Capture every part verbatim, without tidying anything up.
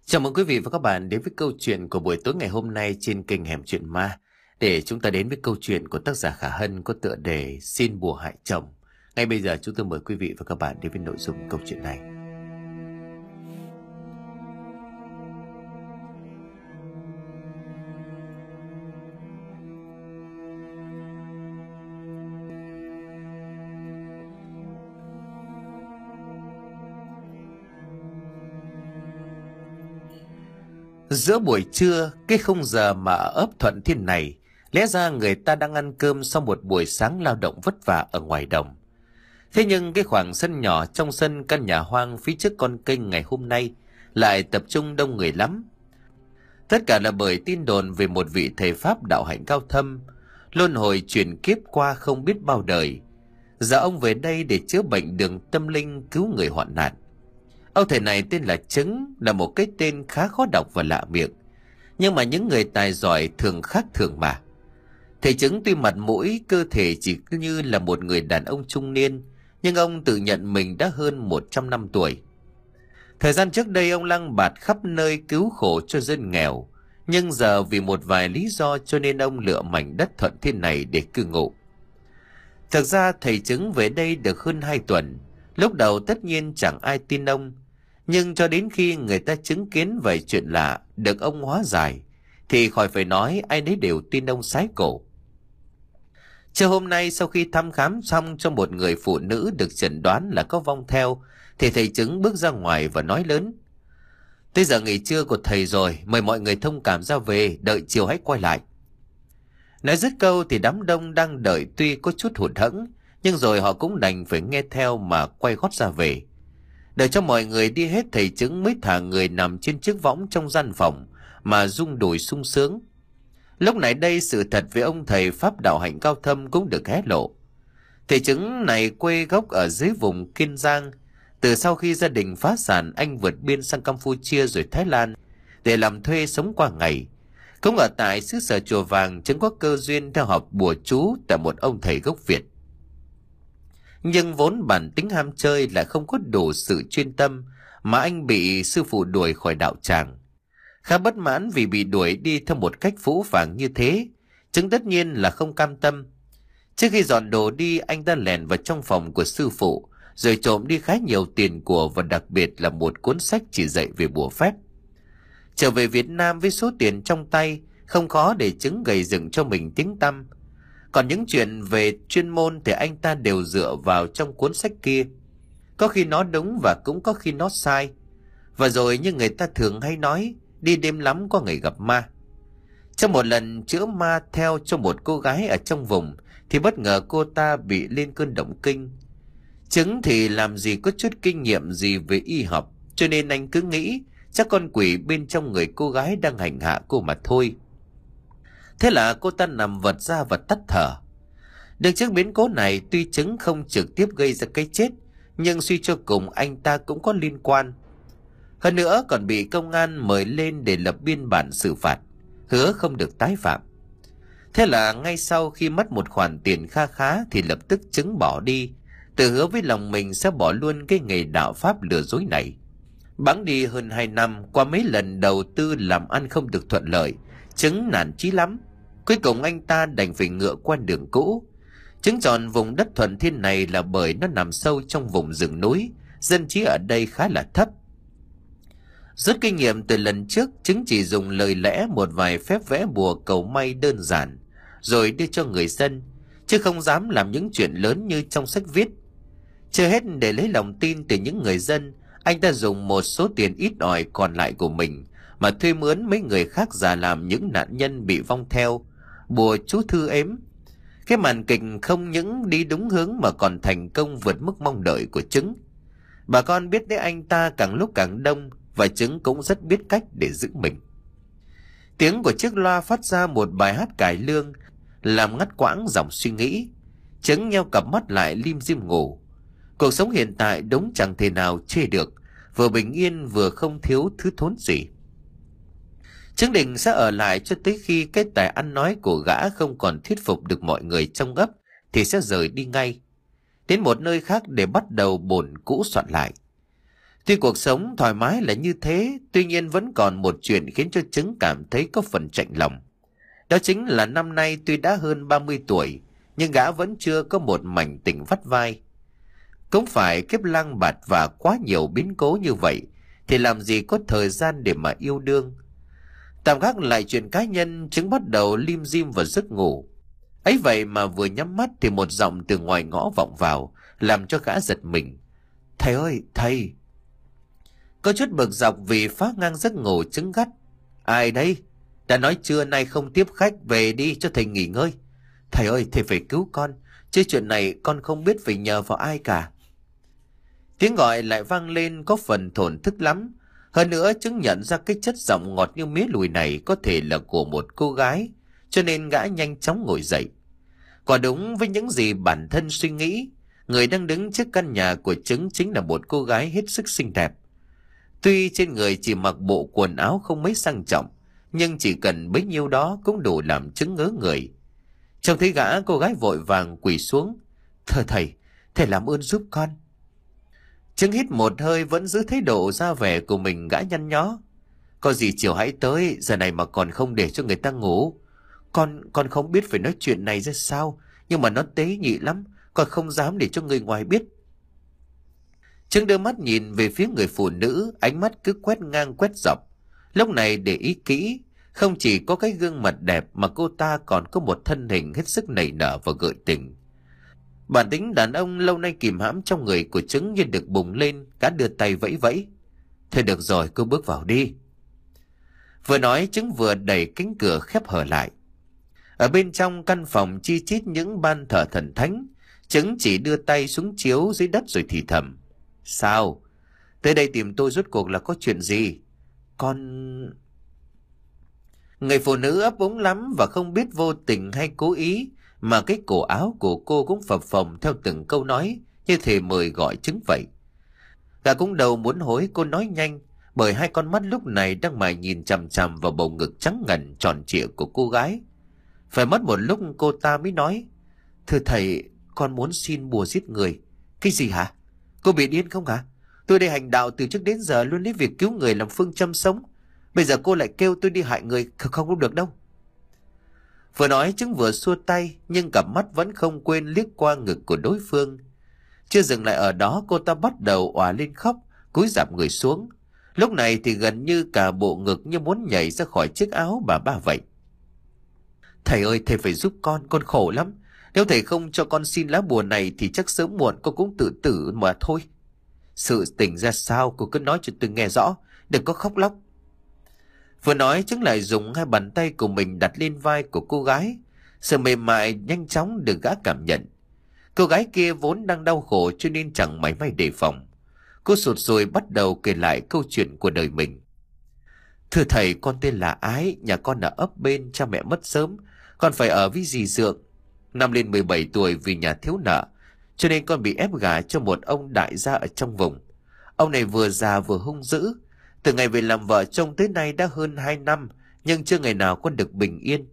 Chào mừng quý vị và các bạn đến với câu chuyện của buổi tối ngày hôm nay trên kênh Hẻm Chuyện Ma. Để chúng ta đến với câu chuyện của tác giả Khả Hân có tựa đề Xin bùa hại chồng. Ngay bây giờ chúng tôi mời quý vị và các bạn đến với nội dung câu chuyện này. Giữa buổi trưa, cái khung giờ mà ở ấp Thuận Thiên này, lẽ ra người ta đang ăn cơm sau một buổi sáng lao động vất vả ở ngoài đồng. Thế nhưng cái khoảng sân nhỏ trong sân căn nhà hoang phía trước con kênh ngày hôm nay lại tập trung đông người lắm. Tất cả là bởi tin đồn về một vị thầy Pháp đạo hạnh cao thâm, luân hồi chuyển kiếp qua không biết bao đời. Giờ ông về đây để chữa bệnh đường tâm linh, cứu người hoạn nạn. Ông thầy này tên là Trứng, là một cái tên khá khó đọc và lạ miệng. Nhưng mà những người tài giỏi thường khác thường mà. Thầy Trứng tuy mặt mũi, cơ thể chỉ như là một người đàn ông trung niên, nhưng ông tự nhận mình đã hơn một trăm năm tuổi. Thời gian trước đây ông lăng bạt khắp nơi cứu khổ cho dân nghèo, nhưng giờ vì một vài lý do cho nên ông lựa mảnh đất Thuận Thiên này để cư ngụ. Thực ra thầy Trứng về đây được hơn hai tuần. Lúc đầu tất nhiên chẳng ai tin ông, nhưng cho đến khi người ta chứng kiến về chuyện lạ được ông hóa giải, thì khỏi phải nói ai nấy đều tin ông sái cổ. Trưa hôm nay sau khi thăm khám xong cho một người phụ nữ được chẩn đoán là có vong theo, thì thầy Trứng bước ra ngoài và nói lớn: "Tới giờ nghỉ trưa của thầy rồi, mời mọi người thông cảm ra về, đợi chiều hãy quay lại." Nói dứt câu thì đám đông đang đợi tuy có chút hụt hẫng, nhưng rồi họ cũng đành phải nghe theo mà quay gót ra về. Đợi cho mọi người đi hết, thầy Trứng mới thả người nằm trên chiếc võng trong gian phòng mà rung đùi sung sướng. Lúc này đây sự thật về ông thầy Pháp đạo hạnh cao thâm cũng được hé lộ. Thầy Trứng này quê gốc ở dưới vùng Kiên Giang. Từ sau khi gia đình phá sản, anh vượt biên sang Campuchia rồi Thái Lan để làm thuê sống qua ngày. Cũng ở tại xứ sở Chùa Vàng, Trứng có cơ duyên theo học bùa chú tại một ông thầy gốc Việt. Nhưng vốn bản tính ham chơi lại không có đủ sự chuyên tâm, mà anh bị sư phụ đuổi khỏi đạo tràng. Khá bất mãn vì bị đuổi đi theo một cách phũ phàng như thế, Trứng tất nhiên là không cam tâm. Trước khi dọn đồ đi, anh ta lẻn vào trong phòng của sư phụ, rồi trộm đi khá nhiều tiền của và đặc biệt là một cuốn sách chỉ dạy về bùa phép. Trở về Việt Nam với số tiền trong tay, không khó để Trứng gầy dựng cho mình tiếng tăm. Còn những chuyện về chuyên môn thì anh ta đều dựa vào trong cuốn sách kia. Có khi nó đúng và cũng có khi nó sai. Và rồi như người ta thường hay nói, đi đêm lắm có ngày gặp ma. Trong một lần chữa ma theo cho một cô gái ở trong vùng, thì bất ngờ cô ta bị lên cơn động kinh. Trứng thì làm gì có chút kinh nghiệm gì về y học, cho nên anh cứ nghĩ chắc con quỷ bên trong người cô gái đang hành hạ cô mà thôi. Thế là cô ta nằm vật ra và tắt thở. Được trước biến cố này, tuy Trứng không trực tiếp gây ra cái chết, nhưng suy cho cùng anh ta cũng có liên quan. Hơn nữa còn bị công an mời lên để lập biên bản xử phạt, hứa không được tái phạm. Thế là ngay sau khi mất một khoản tiền kha khá thì lập tức Trứng bỏ đi, tự hứa với lòng mình sẽ bỏ luôn cái nghề đạo pháp lừa dối này. Bẵng đi hơn hai năm, qua mấy lần đầu tư làm ăn không được thuận lợi, Trứng nản chí lắm. Cuối cùng anh ta đành phải ngựa qua đường cũ. Trứng chọn vùng đất Thuận Thiên này là bởi nó nằm sâu trong vùng rừng núi, dân trí ở đây khá là thấp. Rút kinh nghiệm từ lần trước, Trứng chỉ dùng lời lẽ một vài phép vẽ bùa cầu may đơn giản, rồi đưa cho người dân, chứ không dám làm những chuyện lớn như trong sách viết. Chưa hết, để lấy lòng tin từ những người dân, anh ta dùng một số tiền ít ỏi còn lại của mình mà thuê mướn mấy người khác giả làm những nạn nhân bị vong theo, bùa chú thư ếm. Cái màn kịch không những đi đúng hướng mà còn thành công vượt mức mong đợi của Trứng. Bà con biết đến anh ta càng lúc càng đông, và Trứng cũng rất biết cách để giữ mình. Tiếng của chiếc loa phát ra một bài hát cải lương, làm ngắt quãng dòng suy nghĩ. Trứng nheo cặp mắt lại lim dim ngủ. Cuộc sống hiện tại đúng chẳng thể nào chê được, vừa bình yên vừa không thiếu thứ thốn gì. Trứng định sẽ ở lại cho tới khi cái tài ăn nói của gã không còn thuyết phục được mọi người trong ấp thì sẽ rời đi ngay, đến một nơi khác để bắt đầu bổn cũ soạn lại. Tuy cuộc sống thoải mái là như thế, tuy nhiên vẫn còn một chuyện khiến cho Trứng cảm thấy có phần chạnh lòng. Đó chính là năm nay tuy đã hơn ba mươi tuổi, nhưng gã vẫn chưa có một mảnh tình vắt vai. Cũng phải kiếp lang bạt và quá nhiều biến cố như vậy, thì làm gì có thời gian để mà yêu đương. Tạm gác lại chuyện cá nhân, Trứng bắt đầu lim dim vào giấc ngủ. Ấy vậy mà vừa nhắm mắt thì một giọng từ ngoài ngõ vọng vào, làm cho gã giật mình. Thầy ơi, thầy! Có chút bực dọc vì phá ngang giấc ngủ, Trứng gắt. Ai đây? Đã nói trưa nay không tiếp khách, về đi cho thầy nghỉ ngơi. Thầy ơi, thầy phải cứu con, chứ chuyện này con không biết phải nhờ vào ai cả. Tiếng gọi lại vang lên có phần thổn thức lắm. Hơn nữa Trứng nhận ra cái chất giọng ngọt như mía lùi này có thể là của một cô gái, cho nên gã nhanh chóng ngồi dậy. Quả đúng với những gì bản thân suy nghĩ, người đang đứng trước căn nhà của Trứng chính là một cô gái hết sức xinh đẹp. Tuy trên người chỉ mặc bộ quần áo không mấy sang trọng, nhưng chỉ cần bấy nhiêu đó cũng đủ làm Trứng ngớ người. Trông thấy gã, cô gái vội vàng quỳ xuống. Thưa thầy, thầy làm ơn giúp con. Trứng hít một hơi, vẫn giữ thái độ ra vẻ của mình, gã nhăn nhó. Có gì chiều hãy tới, giờ này mà còn không để cho người ta ngủ. Con, con không biết phải nói chuyện này ra sao, nhưng mà nó tế nhị lắm, con không dám để cho người ngoài biết. Trứng đưa mắt nhìn về phía người phụ nữ, ánh mắt cứ quét ngang quét dọc. Lúc này để ý kỹ, không chỉ có cái gương mặt đẹp mà cô ta còn có một thân hình hết sức nảy nở và gợi tình. Bản tính đàn ông lâu nay kìm hãm trong người của Trứng như được bùng lên, gã đưa tay vẫy vẫy. Thôi được rồi, cứ bước vào đi. Vừa nói Trứng vừa đẩy cánh cửa khép hờ lại. Ở bên trong căn phòng chi chít những ban thờ thần thánh, Trứng chỉ đưa tay xuống chiếu dưới đất rồi thì thầm. Sao? Tới đây tìm tôi rốt cuộc là có chuyện gì? Con... Người phụ nữ ấp úng lắm và không biết vô tình hay cố ý mà cái cổ áo của cô cũng phập phồng theo từng câu nói, như thể mời gọi Trứng vậy. Gã cũng đầu muốn hối cô nói nhanh, bởi hai con mắt lúc này đang mải nhìn chằm chằm vào bầu ngực trắng ngần tròn trịa của cô gái. Phải mất một lúc cô ta mới nói. Thưa thầy, con muốn xin bùa giết người. Cái gì hả? Cô bị điên không hả? Tôi đây hành đạo từ trước đến giờ luôn lấy việc cứu người làm phương châm sống. Bây giờ cô lại kêu tôi đi hại người, không không được đâu. Vừa nói Trứng vừa xua tay, nhưng cặp mắt vẫn không quên liếc qua ngực của đối phương. Chưa dừng lại ở đó, cô ta bắt đầu òa lên khóc, cúi rạp người xuống. Lúc này thì gần như cả bộ ngực như muốn nhảy ra khỏi chiếc áo bà ba vậy. Thầy ơi, thầy phải giúp con, con khổ lắm. Nếu thầy không cho con xin lá bùa này thì chắc sớm muộn con cũng tự tử mà thôi. Sự tình ra sao cô cứ nói cho tôi nghe rõ, đừng có khóc lóc. Vừa nói Trứng lại dùng hai bàn tay của mình đặt lên vai của cô gái. Sự mềm mại nhanh chóng được gã cảm nhận. Cô gái kia vốn đang đau khổ cho nên chẳng mảy may đề phòng. Cô sụt sùi bắt đầu kể lại câu chuyện của đời mình. Thưa thầy, con tên là Ái, nhà con ở ấp bên, cha mẹ mất sớm. Con phải ở với dì Dượng. Năm lên mười bảy tuổi vì nhà thiếu nợ, cho nên con bị ép gả cho một ông đại gia ở trong vùng. Ông này vừa già vừa hung dữ. Từ ngày về làm vợ chồng tới nay đã hơn hai năm, nhưng chưa ngày nào con được bình yên.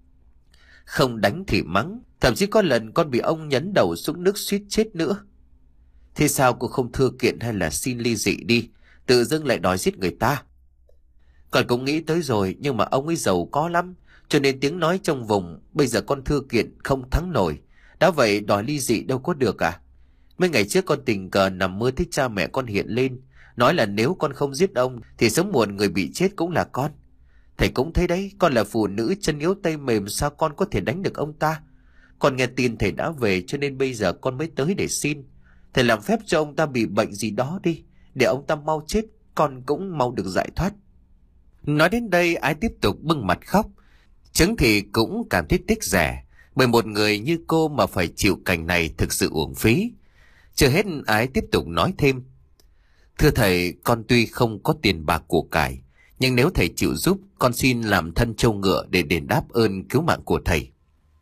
Không đánh thì mắng, thậm chí có lần con bị ông nhấn đầu xuống nước suýt chết nữa. Thế sao cô không thưa kiện hay là xin ly dị đi, tự dưng lại đòi giết người ta? Con cũng nghĩ tới rồi, nhưng mà ông ấy giàu có lắm, cho nên tiếng nói trong vùng. Bây giờ con thưa kiện không thắng nổi, đã vậy đòi ly dị đâu có được à? Mấy ngày trước con tình cờ nằm mơ thấy cha mẹ con hiện lên, nói là nếu con không giết ông thì sớm muộn người bị chết cũng là con. Thầy cũng thấy đấy, con là phụ nữ chân yếu tay mềm, sao con có thể đánh được ông ta? Con nghe tin thầy đã về cho nên bây giờ con mới tới để xin. Thầy làm phép cho ông ta bị bệnh gì đó đi, để ông ta mau chết, con cũng mau được giải thoát. Nói đến đây Ái tiếp tục bưng mặt khóc. Trứng thì cũng cảm thấy tiếc rẻ, bởi một người như cô mà phải chịu cảnh này thực sự uổng phí. Chưa hết Ái tiếp tục nói thêm. Thưa thầy, con tuy không có tiền bạc của cải, nhưng nếu thầy chịu giúp, con xin làm thân trâu ngựa để đền đáp ơn cứu mạng của thầy.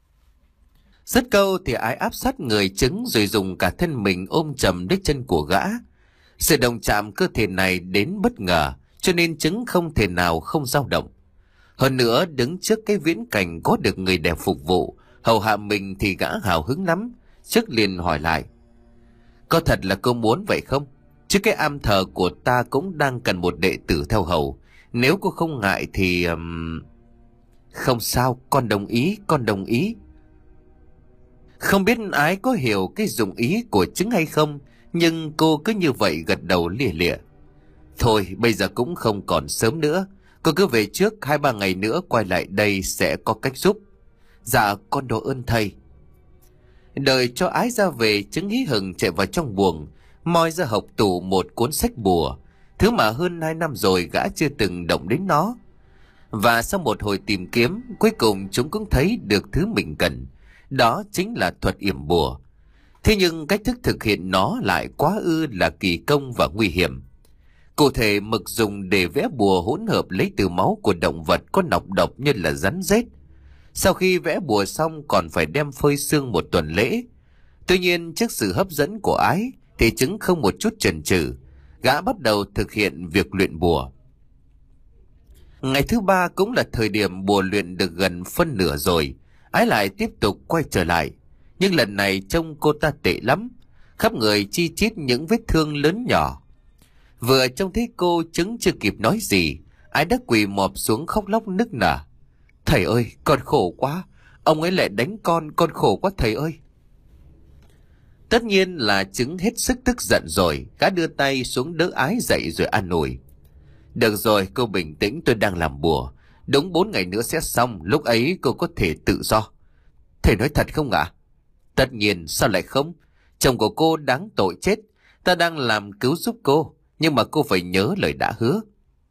Dứt câu thì Ái áp sát người Trứng rồi dùng cả thân mình ôm chầm lấy chân của gã. Sự đồng chạm cơ thể này đến bất ngờ, cho nên Trứng không thể nào không dao động. Hơn nữa đứng trước cái viễn cảnh có được người đẹp phục vụ hầu hạ mình thì gã hào hứng lắm, trước liền hỏi lại. Có thật là cô muốn vậy không? Chứ cái am thờ của ta cũng đang cần một đệ tử theo hầu. Nếu cô không ngại thì... Um... Không sao, con đồng ý, con đồng ý. Không biết Ái có hiểu cái dụng ý của Trứng hay không, nhưng cô cứ như vậy gật đầu lìa lịa. Thôi, bây giờ cũng không còn sớm nữa. Cô cứ về trước, hai ba ngày nữa quay lại đây sẽ có cách giúp. Dạ, con độ ơn thầy. Đợi cho Ái ra về, Trứng hí hửng chạy vào trong buồng, moi ra hộc tủ một cuốn sách bùa, thứ mà hơn hai năm rồi gã chưa từng động đến nó. Và sau một hồi tìm kiếm, cuối cùng chúng cũng thấy được thứ mình cần. Đó chính là thuật yểm bùa. Thế nhưng cách thức thực hiện nó lại quá ư là kỳ công và nguy hiểm. Cụ thể, mực dùng để vẽ bùa hỗn hợp lấy từ máu của động vật có nọc độc như là rắn rết. Sau khi vẽ bùa xong còn phải đem phơi sương một tuần lễ. Tuy nhiên trước sự hấp dẫn của Ái thì Trứng không một chút chần chừ, gã bắt đầu thực hiện việc luyện bùa. Ngày thứ ba cũng là thời điểm bùa luyện được gần phân nửa rồi, Ái lại tiếp tục quay trở lại. Nhưng lần này trông cô ta tệ lắm, khắp người chi chít những vết thương lớn nhỏ. Vừa trông thấy cô, Trứng chưa kịp nói gì, Ái đã quỳ mọp xuống khóc lóc nức nở. Thầy ơi, con khổ quá, ông ấy lại đánh con, con khổ quá thầy ơi. Tất nhiên là Trứng hết sức tức giận rồi, gã đưa tay xuống đỡ Ái dậy rồi an ủi. Được rồi, cô bình tĩnh, tôi đang làm bùa. Đúng bốn ngày nữa sẽ xong, lúc ấy cô có thể tự do. Thầy nói thật không ạ? À? Tất nhiên, sao lại không? Chồng của cô đáng tội chết. Ta đang làm cứu giúp cô, nhưng mà cô phải nhớ lời đã hứa.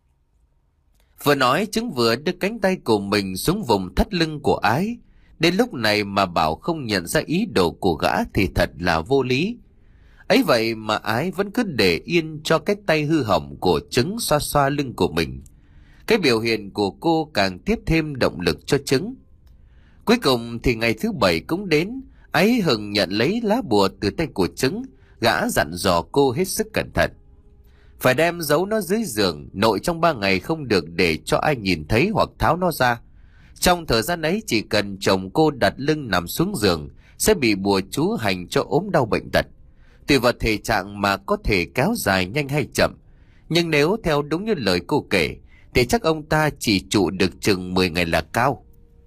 Vừa nói, Trứng vừa đưa cánh tay của mình xuống vùng thắt lưng của Ái. Đến lúc này mà bảo không nhận ra ý đồ của gã thì thật là vô lý. Ấy vậy mà Ái vẫn cứ để yên cho cái tay hư hỏng của Trứng xoa xoa lưng của mình. Cái biểu hiện của cô càng tiếp thêm động lực cho Trứng. Cuối cùng thì ngày thứ bảy cũng đến. Ái hừng nhận lấy lá bùa từ tay của Trứng, gã dặn dò cô hết sức cẩn thận. Phải đem giấu nó dưới giường, nội trong ba ngày không được để cho ai nhìn thấy hoặc tháo nó ra. Trong thời gian ấy chỉ cần chồng cô đặt lưng nằm xuống giường sẽ bị bùa chú hành cho ốm đau bệnh tật. Tùy vào thể trạng mà có thể kéo dài nhanh hay chậm. Nhưng nếu theo đúng như lời cô kể thì chắc ông ta chỉ trụ được chừng mười ngày là cao.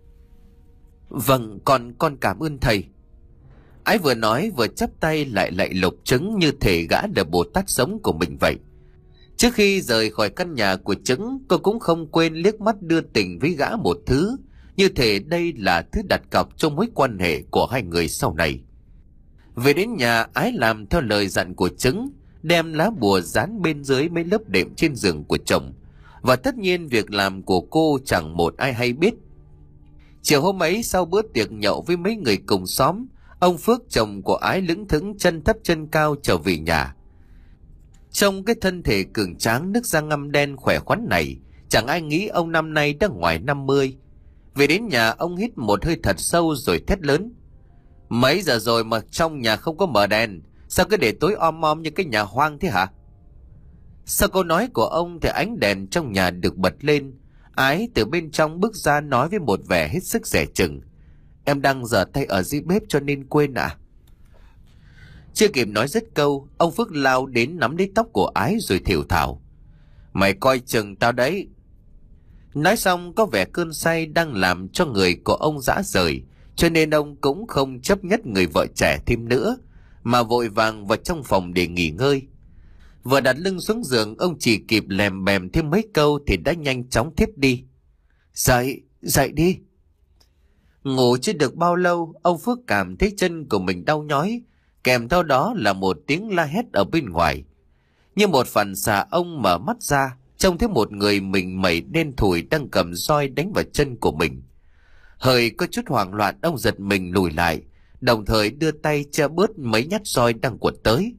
Vâng, con con cảm ơn thầy. Ái vừa nói vừa chắp tay lại lạy lục Trứng như thể gã là Bồ Tát sống của mình vậy. Trước khi rời khỏi căn nhà của Trứng, cô cũng không quên liếc mắt đưa tình với gã một thứ, như thể đây là thứ đặt cọc trong mối quan hệ của hai người sau này. Về đến nhà, Ái làm theo lời dặn của Trứng, đem lá bùa dán bên dưới mấy lớp đệm trên giường của chồng. Và tất nhiên việc làm của cô chẳng một ai hay biết. Chiều hôm ấy sau bữa tiệc nhậu với mấy người cùng xóm, ông Phước chồng của Ái lững thững chân thấp chân cao trở về nhà. Trong cái thân thể cường tráng nước da ngăm đen khỏe khoắn này, chẳng ai nghĩ ông năm nay đã ngoài năm mươi. Về đến nhà ông hít một hơi thật sâu rồi thét lớn. Mấy giờ rồi mà trong nhà không có mở đèn, sao cứ để tối om om như cái nhà hoang thế hả? Sau câu nói của ông thì ánh đèn trong nhà được bật lên. Ái từ bên trong bước ra nói với một vẻ hết sức dè chừng. Em đang rửa tay ở dưới bếp cho nên quên ạ. À? Chưa kịp nói dứt câu, ông Phước lao đến nắm lấy tóc của Ái rồi thều thào. Mày coi chừng tao đấy. Nói xong có vẻ cơn say đang làm cho người của ông rã rời, cho nên ông cũng không chấp nhất người vợ trẻ thêm nữa, mà vội vàng vào trong phòng để nghỉ ngơi. Vừa đặt lưng xuống giường, ông chỉ kịp lèm bèm thêm mấy câu thì đã nhanh chóng thiếp đi. Dậy, dậy đi. Ngủ chưa được bao lâu, ông Phước cảm thấy chân của mình đau nhói, kèm theo đó là một tiếng la hét ở bên ngoài. Như một phản xạ, ông mở mắt ra, trông thấy một người mình mẩy đen thủi đang cầm roi đánh vào chân của mình. Hơi có chút hoảng loạn, ông giật mình lùi lại, đồng thời đưa tay che bớt mấy nhát roi đang quật tới.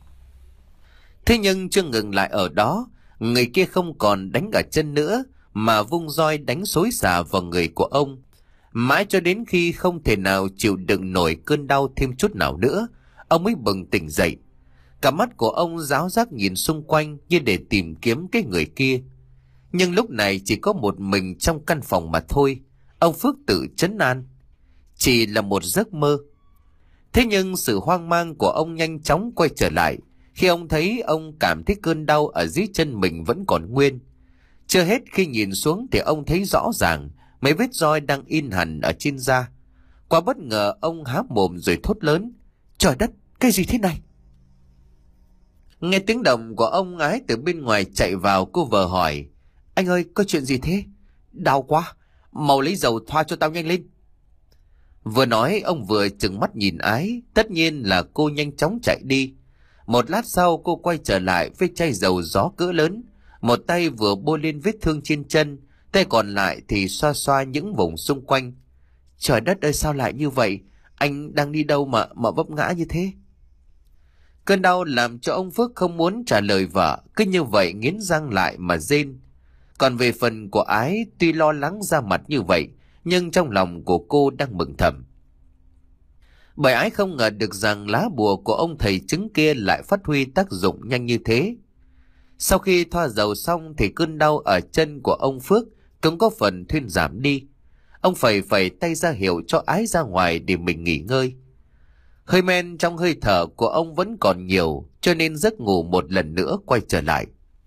Thế nhưng chưa ngừng lại ở đó, người kia không còn đánh ở chân nữa, mà vung roi đánh xối xả vào người của ông. Mãi cho đến khi không thể nào chịu đựng nổi cơn đau thêm chút nào nữa, ông mới bừng tỉnh dậy. Cả mắt của ông ráo rác nhìn xung quanh như để tìm kiếm cái người kia. Nhưng lúc này chỉ có một mình trong căn phòng mà thôi. Ông Phước tự trấn an. Chỉ là một giấc mơ. Thế nhưng sự hoang mang của ông nhanh chóng quay trở lại Khi ông thấy, ông cảm thấy cơn đau ở dưới chân mình vẫn còn nguyên. Chưa hết, khi nhìn xuống thì ông thấy rõ ràng mấy vết roi đang in hẳn ở trên da. Quá bất ngờ, ông há mồm rồi thốt lớn: Trời đất, cái gì thế này? Nghe tiếng động của ông Ái từ bên ngoài chạy vào, cô vợ hỏi: Anh ơi, có chuyện gì thế? Đau quá, mau lấy dầu thoa cho tao nhanh lên. Vừa nói, ông vừa trừng mắt nhìn Ái. Tất nhiên là cô nhanh chóng chạy đi. Một lát sau, cô quay trở lại với chai dầu gió cỡ lớn. Một tay vừa bôi lên vết thương trên chân, tay còn lại thì xoa xoa những vùng xung quanh. Trời đất ơi, sao lại như vậy? Anh đang đi đâu mà mà vấp ngã như thế? Cơn đau làm cho ông Phước không muốn trả lời vợ, cứ như vậy nghiến răng lại mà rên. Còn về phần của Ái, tuy lo lắng ra mặt như vậy, nhưng trong lòng của cô đang mừng thầm. Bởi Ái không ngờ được rằng lá bùa của ông thầy trứng kia lại phát huy tác dụng nhanh như thế. Sau khi thoa dầu xong thì cơn đau ở chân của ông Phước cũng có phần thuyên giảm đi. Ông phẩy phẩy tay ra hiệu cho Ái ra ngoài để mình nghỉ ngơi. Hơi men trong hơi thở của ông vẫn còn nhiều, cho nên giấc ngủ một lần nữa quay trở lại.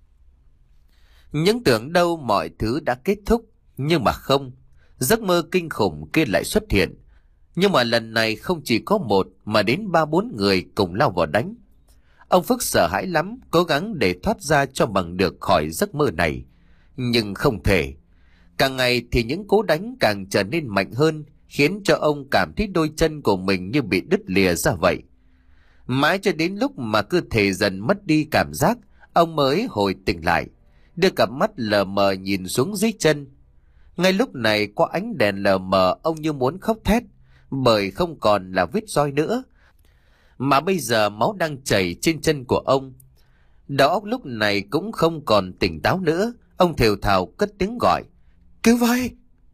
Những tưởng đâu mọi thứ đã kết thúc, nhưng mà không. Giấc mơ kinh khủng kia lại xuất hiện. Nhưng mà lần này không chỉ có một mà đến ba bốn người cùng lao vào đánh. Ông Phước sợ hãi lắm, cố gắng để thoát ra cho bằng được khỏi giấc mơ này. Nhưng không thể. Càng ngày thì những cú đánh càng trở nên mạnh hơn, khiến cho ông cảm thấy đôi chân của mình như bị đứt lìa ra vậy. Mãi cho đến lúc mà cơ thể dần mất đi cảm giác, ông mới hồi tỉnh lại, đưa cặp mắt lờ mờ nhìn xuống dưới chân. Ngay lúc này, qua ánh đèn lờ mờ, ông như muốn khóc thét, bởi không còn là vết roi nữa, mà bây giờ máu đang chảy trên chân của ông. Đầu óc lúc này cũng không còn tỉnh táo nữa, ông thều thào cất tiếng gọi: Cứu với!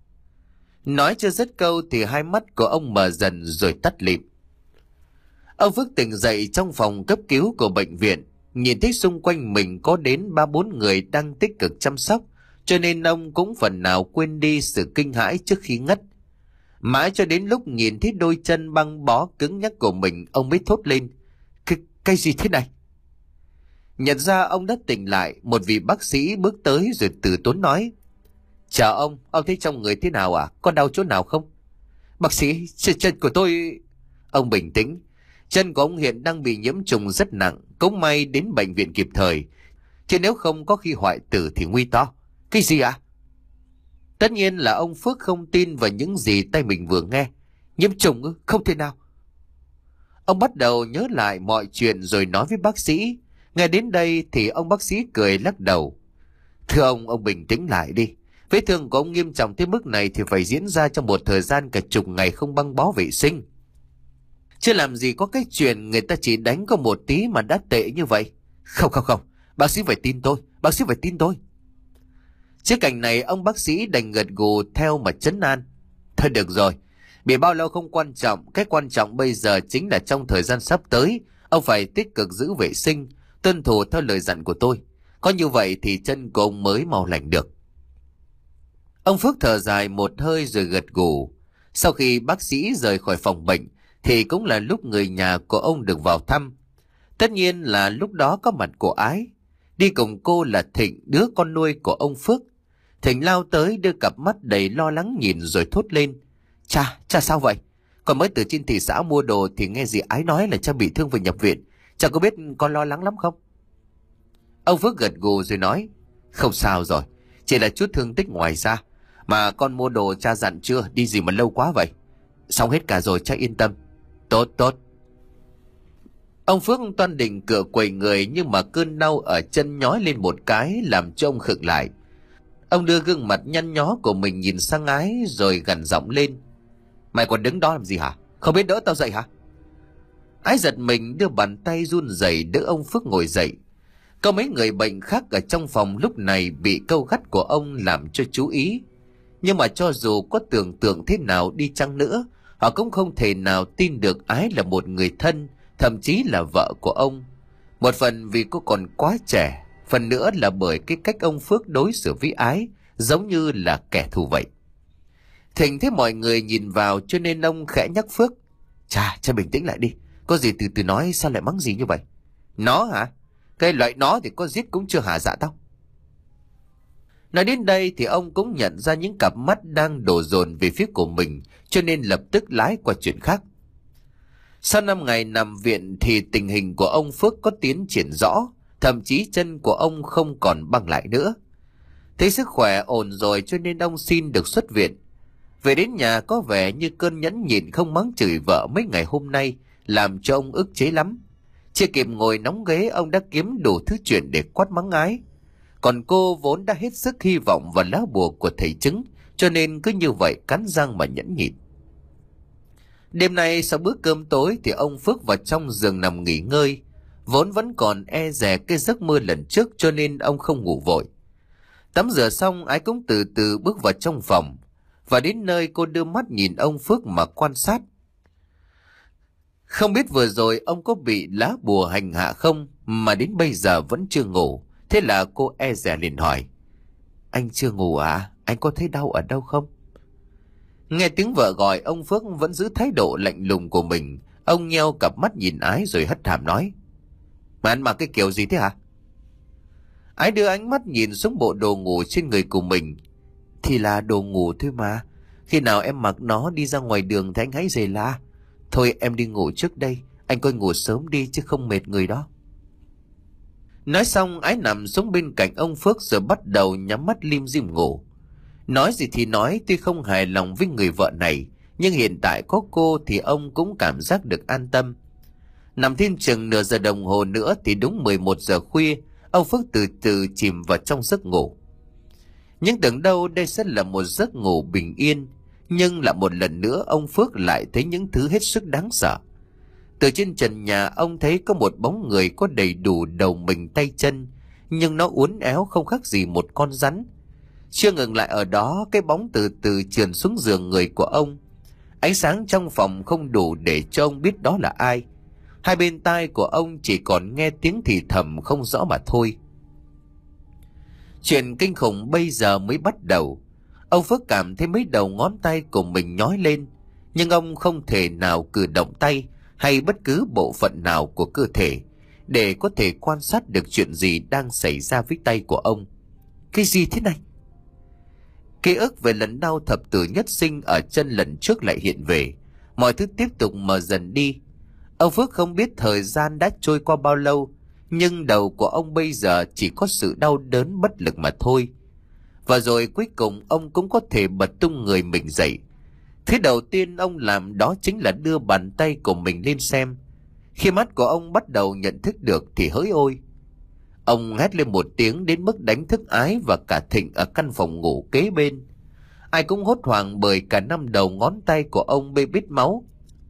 Nói chưa dứt câu thì hai mắt của ông mở dần rồi tắt lịm. Ông Phước tỉnh dậy trong phòng cấp cứu của bệnh viện, nhìn thấy xung quanh mình có đến ba bốn người đang tích cực chăm sóc, cho nên ông cũng phần nào quên đi sự kinh hãi trước khi ngất. Mãi cho đến lúc nhìn thấy đôi chân băng bó cứng nhắc của mình, ông mới thốt lên: Cái, cái gì thế này? Nhận ra ông đã tỉnh lại, một vị bác sĩ bước tới rồi từ tốn nói: Chào ông, ông thấy trong người thế nào à? Có đau chỗ nào không? Bác sĩ, chân, chân của tôi... Ông bình tĩnh. Chân của ông hiện đang bị nhiễm trùng rất nặng, cũng may đến bệnh viện kịp thời. Chứ nếu không có khi hoại tử thì nguy to. Cái gì ạ? À? Tất nhiên là ông Phước không tin vào những gì tay mình vừa nghe. Nhiễm trùng ư? Không thể nào. Ông bắt đầu nhớ lại mọi chuyện rồi nói với bác sĩ. Nghe đến đây thì ông bác sĩ cười lắc đầu. Thưa ông, ông bình tĩnh lại đi. Vết thương của ông nghiêm trọng tới mức này thì phải diễn ra trong một thời gian cả chục ngày không băng bó vệ sinh. Chứ làm gì có cái chuyện người ta chỉ đánh có một tí mà đã tệ như vậy. Không không không, bác sĩ phải tin tôi, bác sĩ phải tin tôi. Trước cảnh này, ông bác sĩ đành gật gù theo mà trấn an. Thôi được rồi, bị bao lâu không quan trọng, cái quan trọng bây giờ chính là trong thời gian sắp tới, ông phải tích cực giữ vệ sinh, tuân thủ theo lời dặn của tôi. Có như vậy thì chân của ông mới mau lành được. Ông Phước thở dài một hơi rồi gật gù. Sau khi bác sĩ rời khỏi phòng bệnh thì cũng là lúc người nhà của ông được vào thăm. Tất nhiên là lúc đó có mặt của Ái. Đi cùng cô là Thịnh, đứa con nuôi của ông Phước. Thịnh lao tới đưa cặp mắt đầy lo lắng nhìn rồi thốt lên: Cha, cha sao vậy? Con mới từ trên thị xã mua đồ thì nghe dì Ái nói là cha bị thương phải nhập viện. Cha có biết con lo lắng lắm không? Ông Phước gật gù rồi nói: Không sao rồi, chỉ là chút thương tích ngoài ra. Mà con mua đồ cha dặn chưa, đi gì mà lâu quá vậy? Xong hết cả rồi, cha yên tâm. Tốt tốt. Ông Phước toan định cựa quầy người, nhưng mà cơn đau ở chân nhói lên một cái làm cho ông khựng lại. Ông đưa gương mặt nhăn nhó của mình nhìn sang Ái rồi gằn giọng lên: Mày còn đứng đó làm gì hả? Không biết đỡ tao dậy hả? Ái giật mình đưa bàn tay run rẩy đỡ ông Phước ngồi dậy. Có mấy người bệnh khác ở trong phòng lúc này bị câu gắt của ông làm cho chú ý. Nhưng mà cho dù có tưởng tượng thế nào đi chăng nữa, họ cũng không thể nào tin được Ái là một người thân, thậm chí là vợ của ông. Một phần vì cô còn quá trẻ, phần nữa là bởi cái cách ông Phước đối xử với Ái giống như là kẻ thù vậy. Thịnh thấy mọi người nhìn vào cho nên ông khẽ nhắc Phước: Chà, cha bình tĩnh lại đi. Có gì từ từ nói, sao lại mắng gì như vậy? Nó hả? Cái loại nó thì có giết cũng chưa hả dạ tao. Nói đến đây thì ông cũng nhận ra những cặp mắt đang đổ dồn về phía của mình, cho nên lập tức lái qua chuyện khác. Sau năm ngày nằm viện thì tình hình của ông Phước có tiến triển rõ, thậm chí chân của ông không còn băng lại nữa. Thấy sức khỏe ổn rồi cho nên ông xin được xuất viện. Về đến nhà có vẻ như cơn nhẫn nhịn không mắng chửi vợ mấy ngày hôm nay làm cho ông ức chế lắm. Chưa kịp ngồi nóng ghế, ông đã kiếm đủ thứ chuyện để quát mắng Ái. Còn cô vốn đã hết sức hy vọng vào lá bùa của thầy Trứng, cho nên cứ như vậy cắn răng mà nhẫn nhịn. Đêm nay sau bữa cơm tối thì ông Phước vào trong giường nằm nghỉ ngơi. Vốn vẫn còn e dè cái giấc mơ lần trước cho nên ông không ngủ vội. Tắm rửa xong, Ái cũng từ từ bước vào trong phòng. Và đến nơi cô đưa mắt nhìn ông Phước mà quan sát. Không biết vừa rồi ông có bị lá bùa hành hạ không mà đến bây giờ vẫn chưa ngủ. Thế là cô e dè liền hỏi: Anh chưa ngủ à? Anh có thấy đau ở đâu không? Nghe tiếng vợ gọi, ông Phước vẫn giữ thái độ lạnh lùng của mình. Ông nheo cặp mắt nhìn Ái rồi hất hàm nói: Mà anh mặc cái kiểu gì thế hả? Ái đưa ánh mắt nhìn xuống bộ đồ ngủ trên người của mình. Thì là đồ ngủ thôi mà. Khi nào em mặc nó đi ra ngoài đường thì anh hãy giày la. Thôi em đi ngủ trước đây. Anh coi ngủ sớm đi chứ không mệt người đó. Nói xong, Ái nằm xuống bên cạnh ông Phước rồi bắt đầu nhắm mắt lim dim ngủ. Nói gì thì nói, tuy không hài lòng với người vợ này, nhưng hiện tại có cô thì ông cũng cảm giác được an tâm. Nằm thêm chừng nửa giờ đồng hồ nữa thì đúng mười một giờ khuya, ông Phước từ từ chìm vào trong giấc ngủ. Nhưng tưởng đâu đây sẽ là một giấc ngủ bình yên, nhưng lại một lần nữa ông Phước lại thấy những thứ hết sức đáng sợ. Từ trên trần nhà ông thấy có một bóng người có đầy đủ đầu mình tay chân, nhưng nó uốn éo không khác gì một con rắn. Chưa ngừng lại ở đó, cái bóng từ từ trườn xuống giường người của ông. Ánh sáng trong phòng không đủ để cho ông biết đó là ai. Hai bên tai của ông chỉ còn nghe tiếng thì thầm không rõ mà thôi. Chuyện kinh khủng bây giờ mới bắt đầu. Ông Phước cảm thấy mấy đầu ngón tay của mình nhói lên, nhưng ông không thể nào cử động tay hay bất cứ bộ phận nào của cơ thể để có thể quan sát được chuyện gì đang xảy ra với tay của ông. Cái gì thế này? Ký ức về lần đau thập tử nhất sinh ở chân lần trước lại hiện về. Mọi thứ tiếp tục mờ dần đi. Ông Phước không biết thời gian đã trôi qua bao lâu, nhưng đầu của ông bây giờ chỉ có sự đau đớn bất lực mà thôi. Và rồi cuối cùng ông cũng có thể bật tung người mình dậy. Thứ đầu tiên ông làm đó chính là đưa bàn tay của mình lên xem. Khi mắt của ông bắt đầu nhận thức được thì hỡi ôi! Ông hét lên một tiếng đến mức đánh thức Ái và cả Thịnh ở căn phòng ngủ kế bên. Ai cũng hốt hoảng bởi cả năm đầu ngón tay của ông bê bít máu.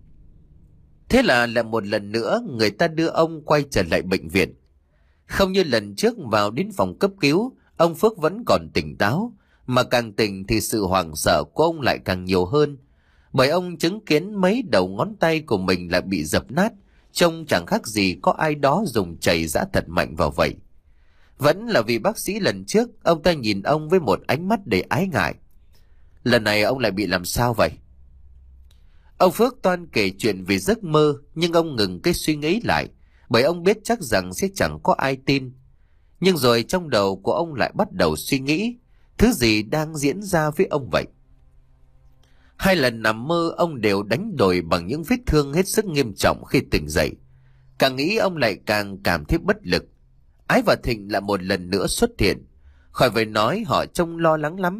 Thế là lại một lần nữa người ta đưa ông quay trở lại bệnh viện. Không như lần trước vào đến phòng cấp cứu, ông Phước vẫn còn tỉnh táo, mà càng tỉnh thì sự hoảng sợ của ông lại càng nhiều hơn. Bởi ông chứng kiến mấy đầu ngón tay của mình lại bị dập nát, trông chẳng khác gì có ai đó dùng chày giã thật mạnh vào vậy. Vẫn là vì bác sĩ lần trước, ông ta nhìn ông với một ánh mắt đầy ái ngại. Lần này ông lại bị làm sao vậy? Ông Phước toan kể chuyện về giấc mơ, nhưng ông ngừng cái suy nghĩ lại, bởi ông biết chắc rằng sẽ chẳng có ai tin. Nhưng rồi trong đầu của ông lại bắt đầu suy nghĩ, thứ gì đang diễn ra với ông vậy? Hai lần nằm mơ ông đều đánh đổi bằng những vết thương hết sức nghiêm trọng khi tỉnh dậy. Càng nghĩ ông lại càng cảm thấy bất lực. Ái và Thịnh lại một lần nữa xuất hiện. Khỏi phải nói họ trông lo lắng lắm.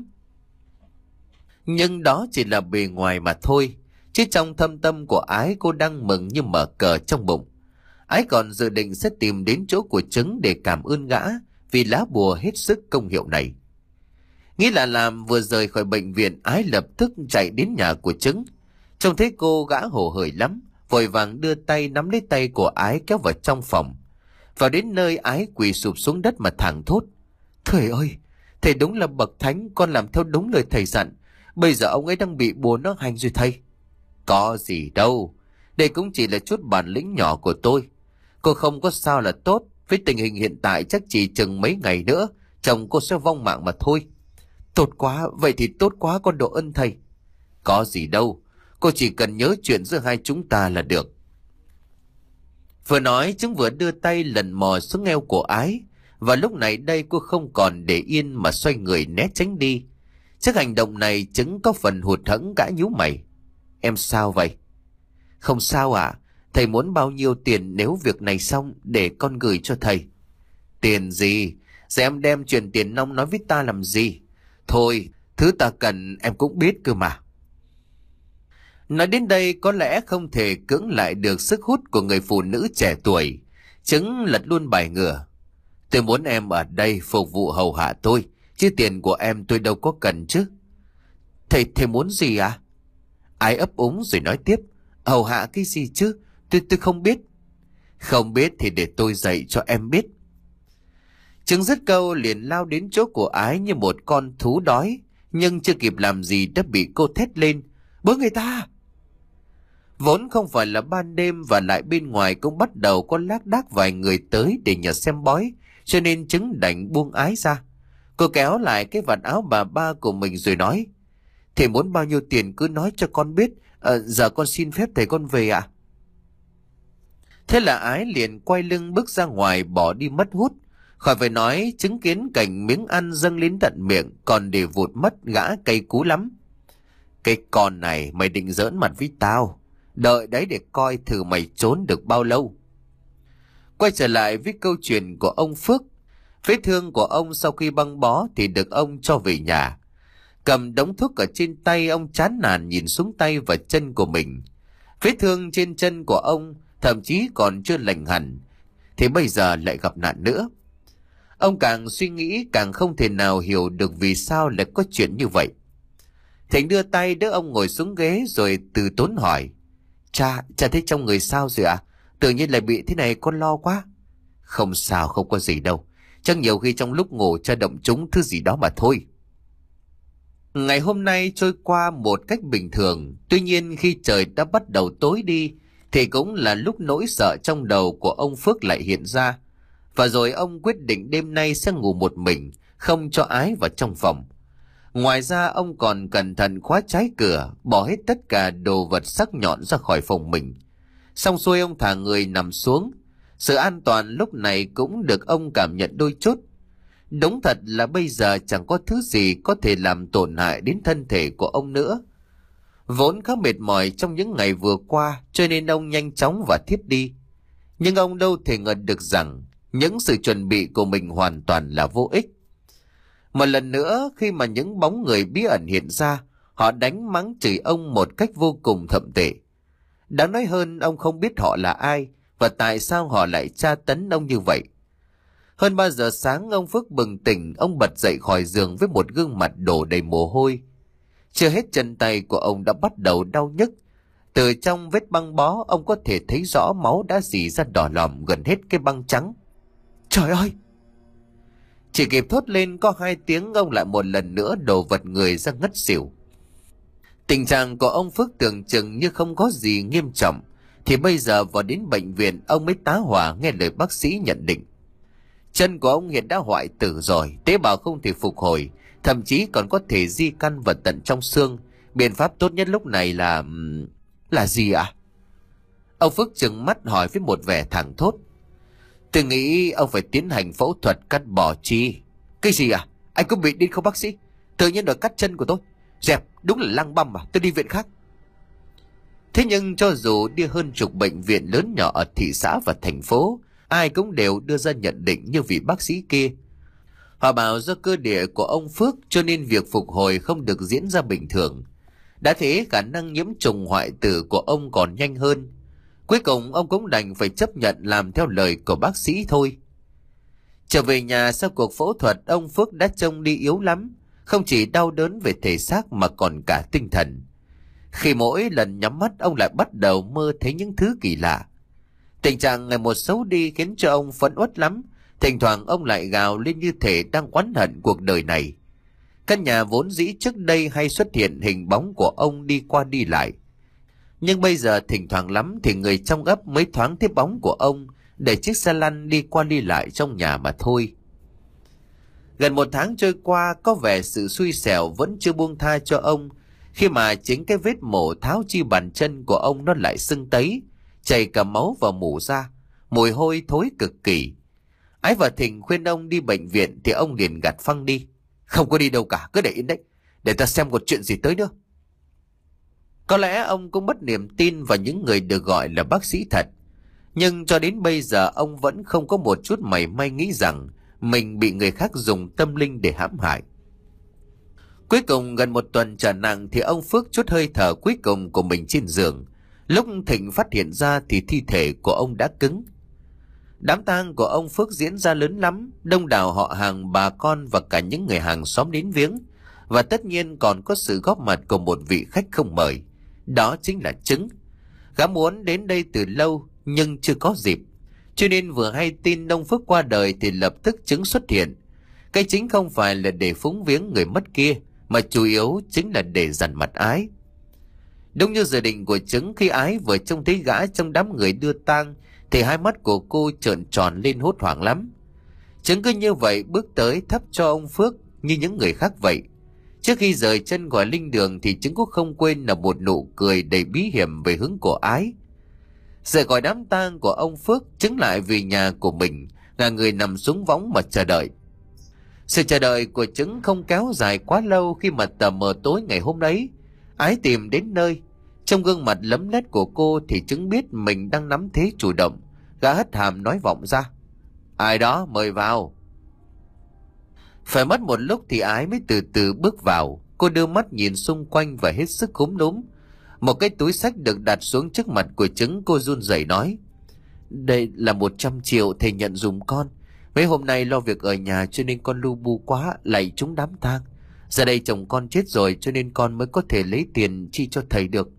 Nhưng đó chỉ là bề ngoài mà thôi. Chứ trong thâm tâm của Ái, cô đang mừng như mở cờ trong bụng. Ái còn dự định sẽ tìm đến chỗ của Trứng để cảm ơn gã vì lá bùa hết sức công hiệu này. Nghĩ là làm vừa rời khỏi bệnh viện, Ái lập tức chạy đến nhà của Trứng. Trông thấy cô, gã hổ hởi lắm, vội vàng đưa tay nắm lấy tay của Ái kéo vào trong phòng. Vào đến nơi, Ái quỳ sụp xuống đất mà thẳng thốt: Thầy ơi, thầy đúng là bậc thánh, con làm theo đúng lời thầy dặn. Bây giờ ông ấy đang bị bùa nó hành rồi thầy. Có gì đâu, đây cũng chỉ là chút bản lĩnh nhỏ của tôi. Cô không có sao là tốt, với tình hình hiện tại chắc chỉ chừng mấy ngày nữa chồng cô sẽ vong mạng mà thôi. Tốt quá, vậy thì tốt quá, con độ ơn thầy. Có gì đâu, cô chỉ cần nhớ chuyện giữa hai chúng ta là được. Vừa nói chúng vừa đưa tay lần mò xuống eo của Ái. Và lúc này đây cô không còn để yên mà xoay người né tránh đi. Trước hành động này chứng có phần hụt hẫng gã nhíu mày. Em sao vậy? Không sao ạ. Thầy muốn bao nhiêu tiền nếu việc này xong để con gửi cho thầy? Tiền gì? Giờ em đem chuyện tiền nong nói với ta làm gì? Thôi, thứ ta cần em cũng biết cơ mà. Nói đến đây có lẽ không thể cưỡng lại được sức hút của người phụ nữ trẻ tuổi. Chứng lật luôn bài ngửa. Tôi muốn em ở đây phục vụ hầu hạ tôi, chứ tiền của em tôi đâu có cần chứ. Thầy, thầy muốn gì à? Ái ấp úng rồi nói tiếp. Hầu hạ cái gì chứ? Tôi, tôi không biết. Không biết thì để tôi dạy cho em biết. Chứng dứt câu liền lao đến chỗ của Ái như một con thú đói, nhưng chưa kịp làm gì đã bị cô thét lên. Bớ người ta! Vốn không phải là ban đêm và lại bên ngoài cũng bắt đầu có lác đác vài người tới để nhờ xem bói, cho nên Chứng đành buông Ái ra. Cô kéo lại cái vạt áo bà ba của mình rồi nói. Thầy muốn bao nhiêu tiền cứ nói cho con biết, à, giờ con xin phép thầy con về ạ. À? Thế là Ái liền quay lưng bước ra ngoài bỏ đi mất hút. Khỏi phải nói, chứng kiến cảnh miếng ăn dâng lên tận miệng còn để vụt mất gã cay cú lắm. Cái con này mày định giỡn mặt với tao, đợi đấy để coi thử mày trốn được bao lâu. Quay trở lại với câu chuyện của ông Phước. Vết thương của ông sau khi băng bó thì được ông cho về nhà. Cầm đống thuốc ở trên tay, ông chán nản nhìn xuống tay và chân của mình. Vết thương trên chân của ông thậm chí còn chưa lành hẳn, thì bây giờ lại gặp nạn nữa. Ông càng suy nghĩ càng không thể nào hiểu được vì sao lại có chuyện như vậy. Thành đưa tay đỡ ông ngồi xuống ghế rồi từ tốn hỏi. Cha, cha thấy trong người sao rồi ạ? À? Tự nhiên lại bị thế này con lo quá. Không sao, không có gì đâu. Chắc nhiều khi trong lúc ngủ cha động trúng thứ gì đó mà thôi. Ngày hôm nay trôi qua một cách bình thường. Tuy nhiên khi trời đã bắt đầu tối đi thì cũng là lúc nỗi sợ trong đầu của ông Phước lại hiện ra. Và rồi ông quyết định đêm nay sẽ ngủ một mình, không cho Ái vào trong phòng. Ngoài ra ông còn cẩn thận khóa trái cửa, bỏ hết tất cả đồ vật sắc nhọn ra khỏi phòng mình. Xong xuôi ông thả người nằm xuống. Sự an toàn lúc này cũng được ông cảm nhận đôi chút. Đúng thật là bây giờ chẳng có thứ gì có thể làm tổn hại đến thân thể của ông nữa. Vốn khá mệt mỏi trong những ngày vừa qua cho nên ông nhanh chóng và thiếp đi. Nhưng ông đâu thể ngờ được rằng những sự chuẩn bị của mình hoàn toàn là vô ích. Một lần nữa khi mà những bóng người bí ẩn hiện ra, họ đánh mắng chửi ông một cách vô cùng thậm tệ. Đáng nói hơn, ông không biết họ là ai và tại sao họ lại tra tấn ông như vậy. Hơn ba giờ sáng ông Phước bừng tỉnh, ông bật dậy khỏi giường với một gương mặt đổ đầy mồ hôi. Chưa hết chân tay của ông đã bắt đầu đau nhức. Từ trong vết băng bó ông có thể thấy rõ máu đã rỉ ra đỏ lòm gần hết cái băng trắng. Trời ơi! Chỉ kịp thốt lên có hai tiếng ông lại một lần nữa đổ vật người ra ngất xỉu. Tình trạng của ông Phước tưởng chừng như không có gì nghiêm trọng, thì bây giờ vào đến bệnh viện ông mới tá hỏa nghe lời bác sĩ nhận định. Chân của ông hiện đã hoại tử rồi, tế bào không thể phục hồi, thậm chí còn có thể di căn vào tận trong xương. Biện pháp tốt nhất lúc này là... Là gì ạ? À? Ông Phước trừng mắt hỏi với một vẻ thẳng thốt. Tôi nghĩ ông phải tiến hành phẫu thuật cắt bỏ chi. Cái gì à? Anh có bị điên không bác sĩ? Tự nhiên đòi cắt chân của tôi. Dẹp, đúng là lăng băm mà, tôi đi viện khác. Thế nhưng cho dù đi hơn chục bệnh viện lớn nhỏ ở thị xã và thành phố, ai cũng đều đưa ra nhận định như vị bác sĩ kia. Họ bảo do cơ địa của ông Phước cho nên việc phục hồi không được diễn ra bình thường. Đã thế khả năng nhiễm trùng hoại tử của ông còn nhanh hơn. Cuối cùng ông cũng đành phải chấp nhận làm theo lời của bác sĩ thôi. Trở về nhà sau cuộc phẫu thuật, ông Phước đã trông đi yếu lắm, không chỉ đau đớn về thể xác mà còn cả tinh thần. Khi mỗi lần nhắm mắt ông lại bắt đầu mơ thấy những thứ kỳ lạ. Tình trạng ngày một xấu đi khiến cho ông phẫn uất lắm. Thỉnh thoảng ông lại gào lên như thể đang oán hận cuộc đời này. Căn nhà vốn dĩ trước đây hay xuất hiện hình bóng của ông đi qua đi lại. Nhưng bây giờ thỉnh thoảng lắm thì người trong ấp mới thoáng thấy bóng của ông để chiếc xe lăn đi qua đi lại trong nhà mà thôi. Gần một tháng trôi qua, có vẻ sự xui xẻo vẫn chưa buông tha cho ông, khi mà chính cái vết mổ tháo chi bàn chân của ông nó lại sưng tấy, chảy cả máu vào mủ ra, mùi hôi thối cực kỳ. Ái và Thịnh khuyên ông đi bệnh viện thì ông liền gạt phăng đi. Không có đi đâu cả, cứ để yên đấy, để ta xem có chuyện gì tới nữa. Có lẽ ông cũng mất niềm tin vào những người được gọi là bác sĩ thật. Nhưng cho đến bây giờ ông vẫn không có một chút mảy may nghĩ rằng mình bị người khác dùng tâm linh để hãm hại. Cuối cùng gần một tuần trở nặng thì ông Phước trút hơi thở cuối cùng của mình trên giường. Lúc Thịnh phát hiện ra thì thi thể của ông đã cứng. Đám tang của ông Phước diễn ra lớn lắm, đông đảo họ hàng, bà con và cả những người hàng xóm đến viếng. Và tất nhiên còn có sự góp mặt của một vị khách không mời. Đó chính là Trứng. Gã muốn đến đây từ lâu nhưng chưa có dịp. Cho nên vừa hay tin ông Phước qua đời thì lập tức Trứng xuất hiện. Cái chính không phải là để phúng viếng người mất kia, mà chủ yếu chính là để dằn mặt Ái. Đúng như dự định của Trứng, khi Ái vừa trông thấy gã trong đám người đưa tang thì hai mắt của cô trợn tròn lên hốt hoảng lắm. Trứng cứ như vậy bước tới thắp cho ông Phước như những người khác vậy. Trước khi rời chân khỏi linh đường thì Trứng cũng không quên là một nụ cười đầy bí hiểm về hướng của Ái. Rời khỏi đám tang của ông Phước, Trứng lại về nhà của mình, là người nằm xuống võng mà chờ đợi. Sự chờ đợi của Trứng không kéo dài quá lâu. Khi mà tờ mờ tối ngày hôm ấy, Ái tìm đến nơi. Trong gương mặt lấm lét của cô thì Trứng biết mình đang nắm thế chủ động. Gã hất hàm nói vọng ra: Ai đó, mời vào. Phải mất một lúc thì Ái mới từ từ bước vào. Cô đưa mắt nhìn xung quanh và hết sức cúm núm. Một cái túi xách được đặt xuống trước mặt của Trứng. Cô run rẩy nói: Đây là một trăm triệu thầy nhận dùm con. Mấy hôm nay lo việc ở nhà cho nên con lu bu quá, lại trúng đám tang. Giờ đây chồng con chết rồi cho nên con mới có thể lấy tiền chi cho thầy được.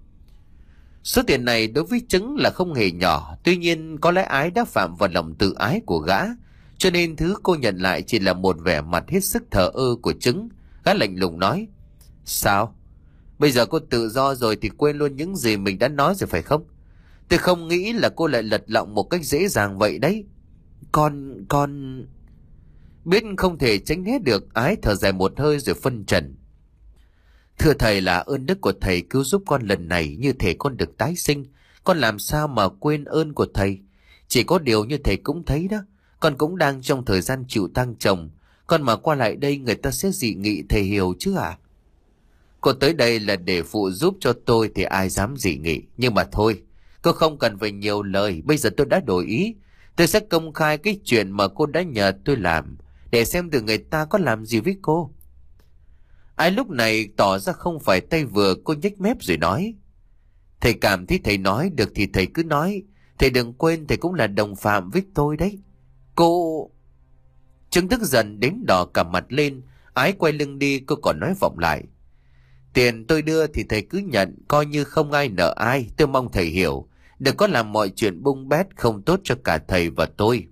Số tiền này đối với Trứng là không hề nhỏ. Tuy nhiên có lẽ Ái đã phạm vào lòng tự ái của gã, cho nên thứ cô nhận lại chỉ là một vẻ mặt hết sức thờ ơ của Trứng. Gã lạnh lùng nói: Sao? Bây giờ cô tự do rồi thì quên luôn những gì mình đã nói rồi phải không? Tôi không nghĩ là cô lại lật lọng một cách dễ dàng vậy đấy. Con, con... Biết không thể tránh hết được, Ái thở dài một hơi rồi phân trần: Thưa thầy, là ơn đức của thầy cứu giúp con lần này, như thể con được tái sinh. Con làm sao mà quên ơn của thầy. Chỉ có điều như thầy cũng thấy đó, con cũng đang trong thời gian chịu tang chồng. Con mà qua lại đây người ta sẽ dị nghị, thầy hiểu chứ à? Cô tới đây là để phụ giúp cho tôi thì ai dám dị nghị. Nhưng mà thôi, cô không cần phải nhiều lời. Bây giờ tôi đã đổi ý. Tôi sẽ công khai cái chuyện mà cô đã nhờ tôi làm, để xem từ người ta có làm gì với cô. Ai lúc này tỏ ra không phải tay vừa. Cô nhếch mép rồi nói: Thầy cảm thấy thầy nói được thì thầy cứ nói. Thầy đừng quên thầy cũng là đồng phạm với tôi đấy. Cô... Trứng tức giận đến đỏ cả mặt lên. Ái quay lưng đi, cô còn nói vọng lại: Tiền tôi đưa thì thầy cứ nhận, coi như không ai nợ ai. Tôi mong thầy hiểu, đừng có làm mọi chuyện bung bét không tốt cho cả thầy và tôi.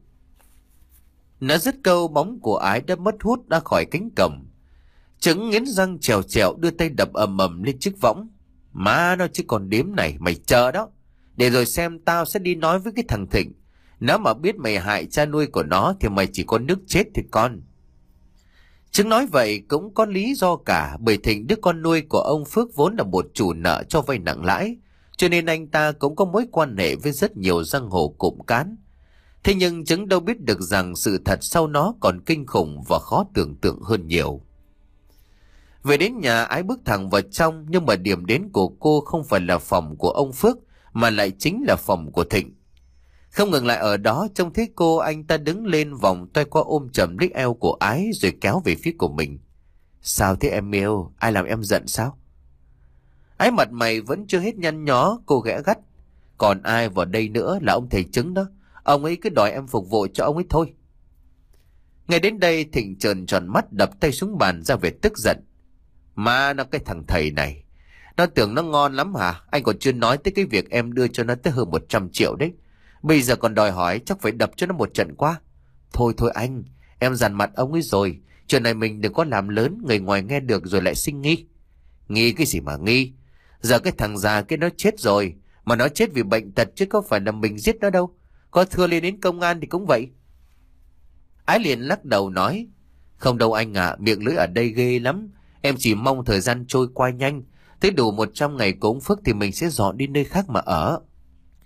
Nói dứt câu, bóng của Ái đã mất hút ra khỏi cánh cổng. Trứng nghiến răng trèo trèo đưa tay đập ầm ầm lên chiếc võng. Má nó chứ còn điếm này, mày chờ đó, để rồi xem tao sẽ đi nói với cái thằng Thịnh. Nếu mà biết mày hại cha nuôi của nó thì mày chỉ có nước chết thì con. Trứng nói vậy cũng có lý do cả, bởi Thịnh, đứa con nuôi của ông Phước, vốn là một chủ nợ cho vay nặng lãi, cho nên anh ta cũng có mối quan hệ với rất nhiều giang hồ cụm cán. Thế nhưng Trứng đâu biết được rằng sự thật sau nó còn kinh khủng và khó tưởng tượng hơn nhiều. Về đến nhà, Ái bước thẳng vào trong, nhưng mà điểm đến của cô không phải là phòng của ông Phước, mà lại chính là phòng của Thịnh. Không ngừng lại ở đó, trông thấy cô, anh ta đứng lên vòng tay qua ôm chầm lấy eo của Ái rồi kéo về phía của mình. Sao thế em yêu, ai làm em giận sao? Ái mặt mày vẫn chưa hết nhăn nhó, cô ghẽ gắt: Còn ai vào đây nữa, là ông thầy Trứng đó. Ông ấy cứ đòi em phục vụ cho ông ấy thôi. Ngay đến đây, Thịnh trợn tròn mắt, đập tay xuống bàn ra vẻ tức giận: Mà nó, cái thằng thầy này, nó tưởng nó ngon lắm hả? Anh còn chưa nói tới cái việc em đưa cho nó tới hơn một trăm triệu đấy. Bây giờ còn đòi hỏi, chắc phải đập cho nó một trận quá. Thôi thôi anh, em dằn mặt ông ấy rồi. Chuyện này mình đừng có làm lớn, người ngoài nghe được rồi lại sinh nghi. Nghi cái gì mà nghi? Giờ cái thằng già kia nó chết rồi, mà nó chết vì bệnh tật chứ có phải là mình giết nó đâu. Có thưa lên đến công an thì cũng vậy. Ái liền lắc đầu nói: Không đâu anh ạ, à, miệng lưỡi ở đây ghê lắm. Em chỉ mong thời gian trôi qua nhanh, tới đủ một trăm ngày của ông Phước thì mình sẽ dọn đi nơi khác mà ở.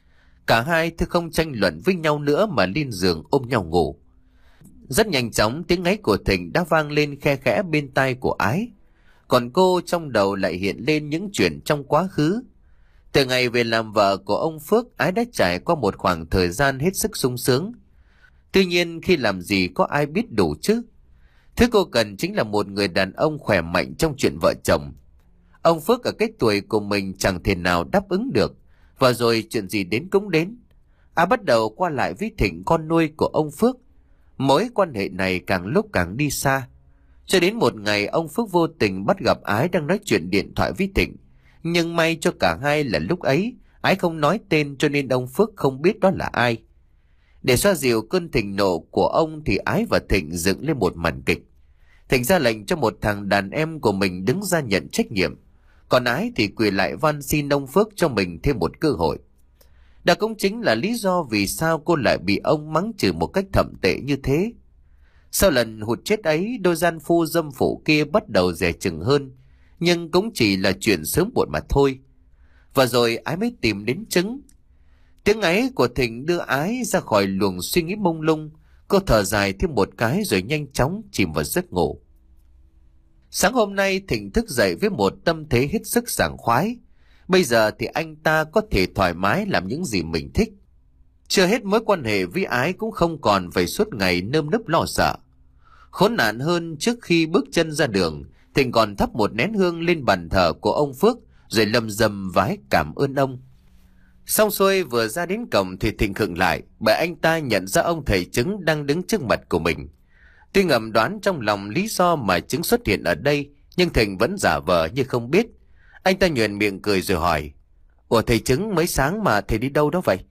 Cả hai thứ không tranh luận với nhau nữa mà lên giường ôm nhau ngủ. Rất nhanh chóng tiếng ngáy của Thịnh đã vang lên khe khẽ bên tai của Ái. Còn cô trong đầu lại hiện lên những chuyện trong quá khứ. Từ ngày về làm vợ của ông Phước, Ái đã trải qua một khoảng thời gian hết sức sung sướng. Tuy nhiên khi làm gì có ai biết đủ chứ. Thứ cô cần chính là một người đàn ông khỏe mạnh trong chuyện vợ chồng. Ông Phước ở cái tuổi của mình chẳng thể nào đáp ứng được. Và rồi chuyện gì đến cũng đến. Ái bắt đầu qua lại với Thịnh, con nuôi của ông Phước. Mối quan hệ này càng lúc càng đi xa. Cho đến một ngày ông Phước vô tình bắt gặp Ái đang nói chuyện điện thoại với Thịnh. Nhưng may cho cả hai là lúc ấy Ái không nói tên, cho nên ông Phước không biết đó là ai. Để xoa dịu cơn thịnh nộ của ông thì Ái và Thịnh dựng lên một màn kịch. Thịnh ra lệnh cho một thằng đàn em của mình đứng ra nhận trách nhiệm, còn Ái thì quỳ lại van xin ông Phước cho mình thêm một cơ hội. Đó cũng chính là lý do vì sao cô lại bị ông mắng chửi một cách thậm tệ như thế. Sau lần hụt chết ấy, đôi gian phu dâm phụ kia bắt đầu dè chừng hơn, nhưng cũng chỉ là chuyện sớm muộn mà thôi. Và rồi Ái mới tìm đến trứng. Tiếng ấy của Thịnh đưa Ái ra khỏi luồng suy nghĩ mông lung. Cô thở dài thêm một cái rồi nhanh chóng chìm vào giấc ngủ. Sáng hôm nay Thịnh thức dậy với một tâm thế hết sức sảng khoái. Bây giờ thì anh ta có thể thoải mái làm những gì mình thích. Chưa hết, mối quan hệ với Ái cũng không còn phải suốt ngày nơm nớp lo sợ. Khốn nạn hơn, trước khi bước chân ra đường, Thịnh còn thắp một nén hương lên bàn thờ của ông Phước rồi lầm rầm vái cảm ơn ông. Xong xuôi vừa ra đến cổng thì Thịnh khựng lại, bởi anh ta nhận ra ông thầy Trứng đang đứng trước mặt của mình. Tuy ngầm đoán trong lòng lý do mà Trứng xuất hiện ở đây, nhưng Thịnh vẫn giả vờ như không biết. Anh ta nhoẻn miệng cười rồi hỏi: "Ủa thầy Trứng, mới sáng mà thầy đi đâu đó vậy?"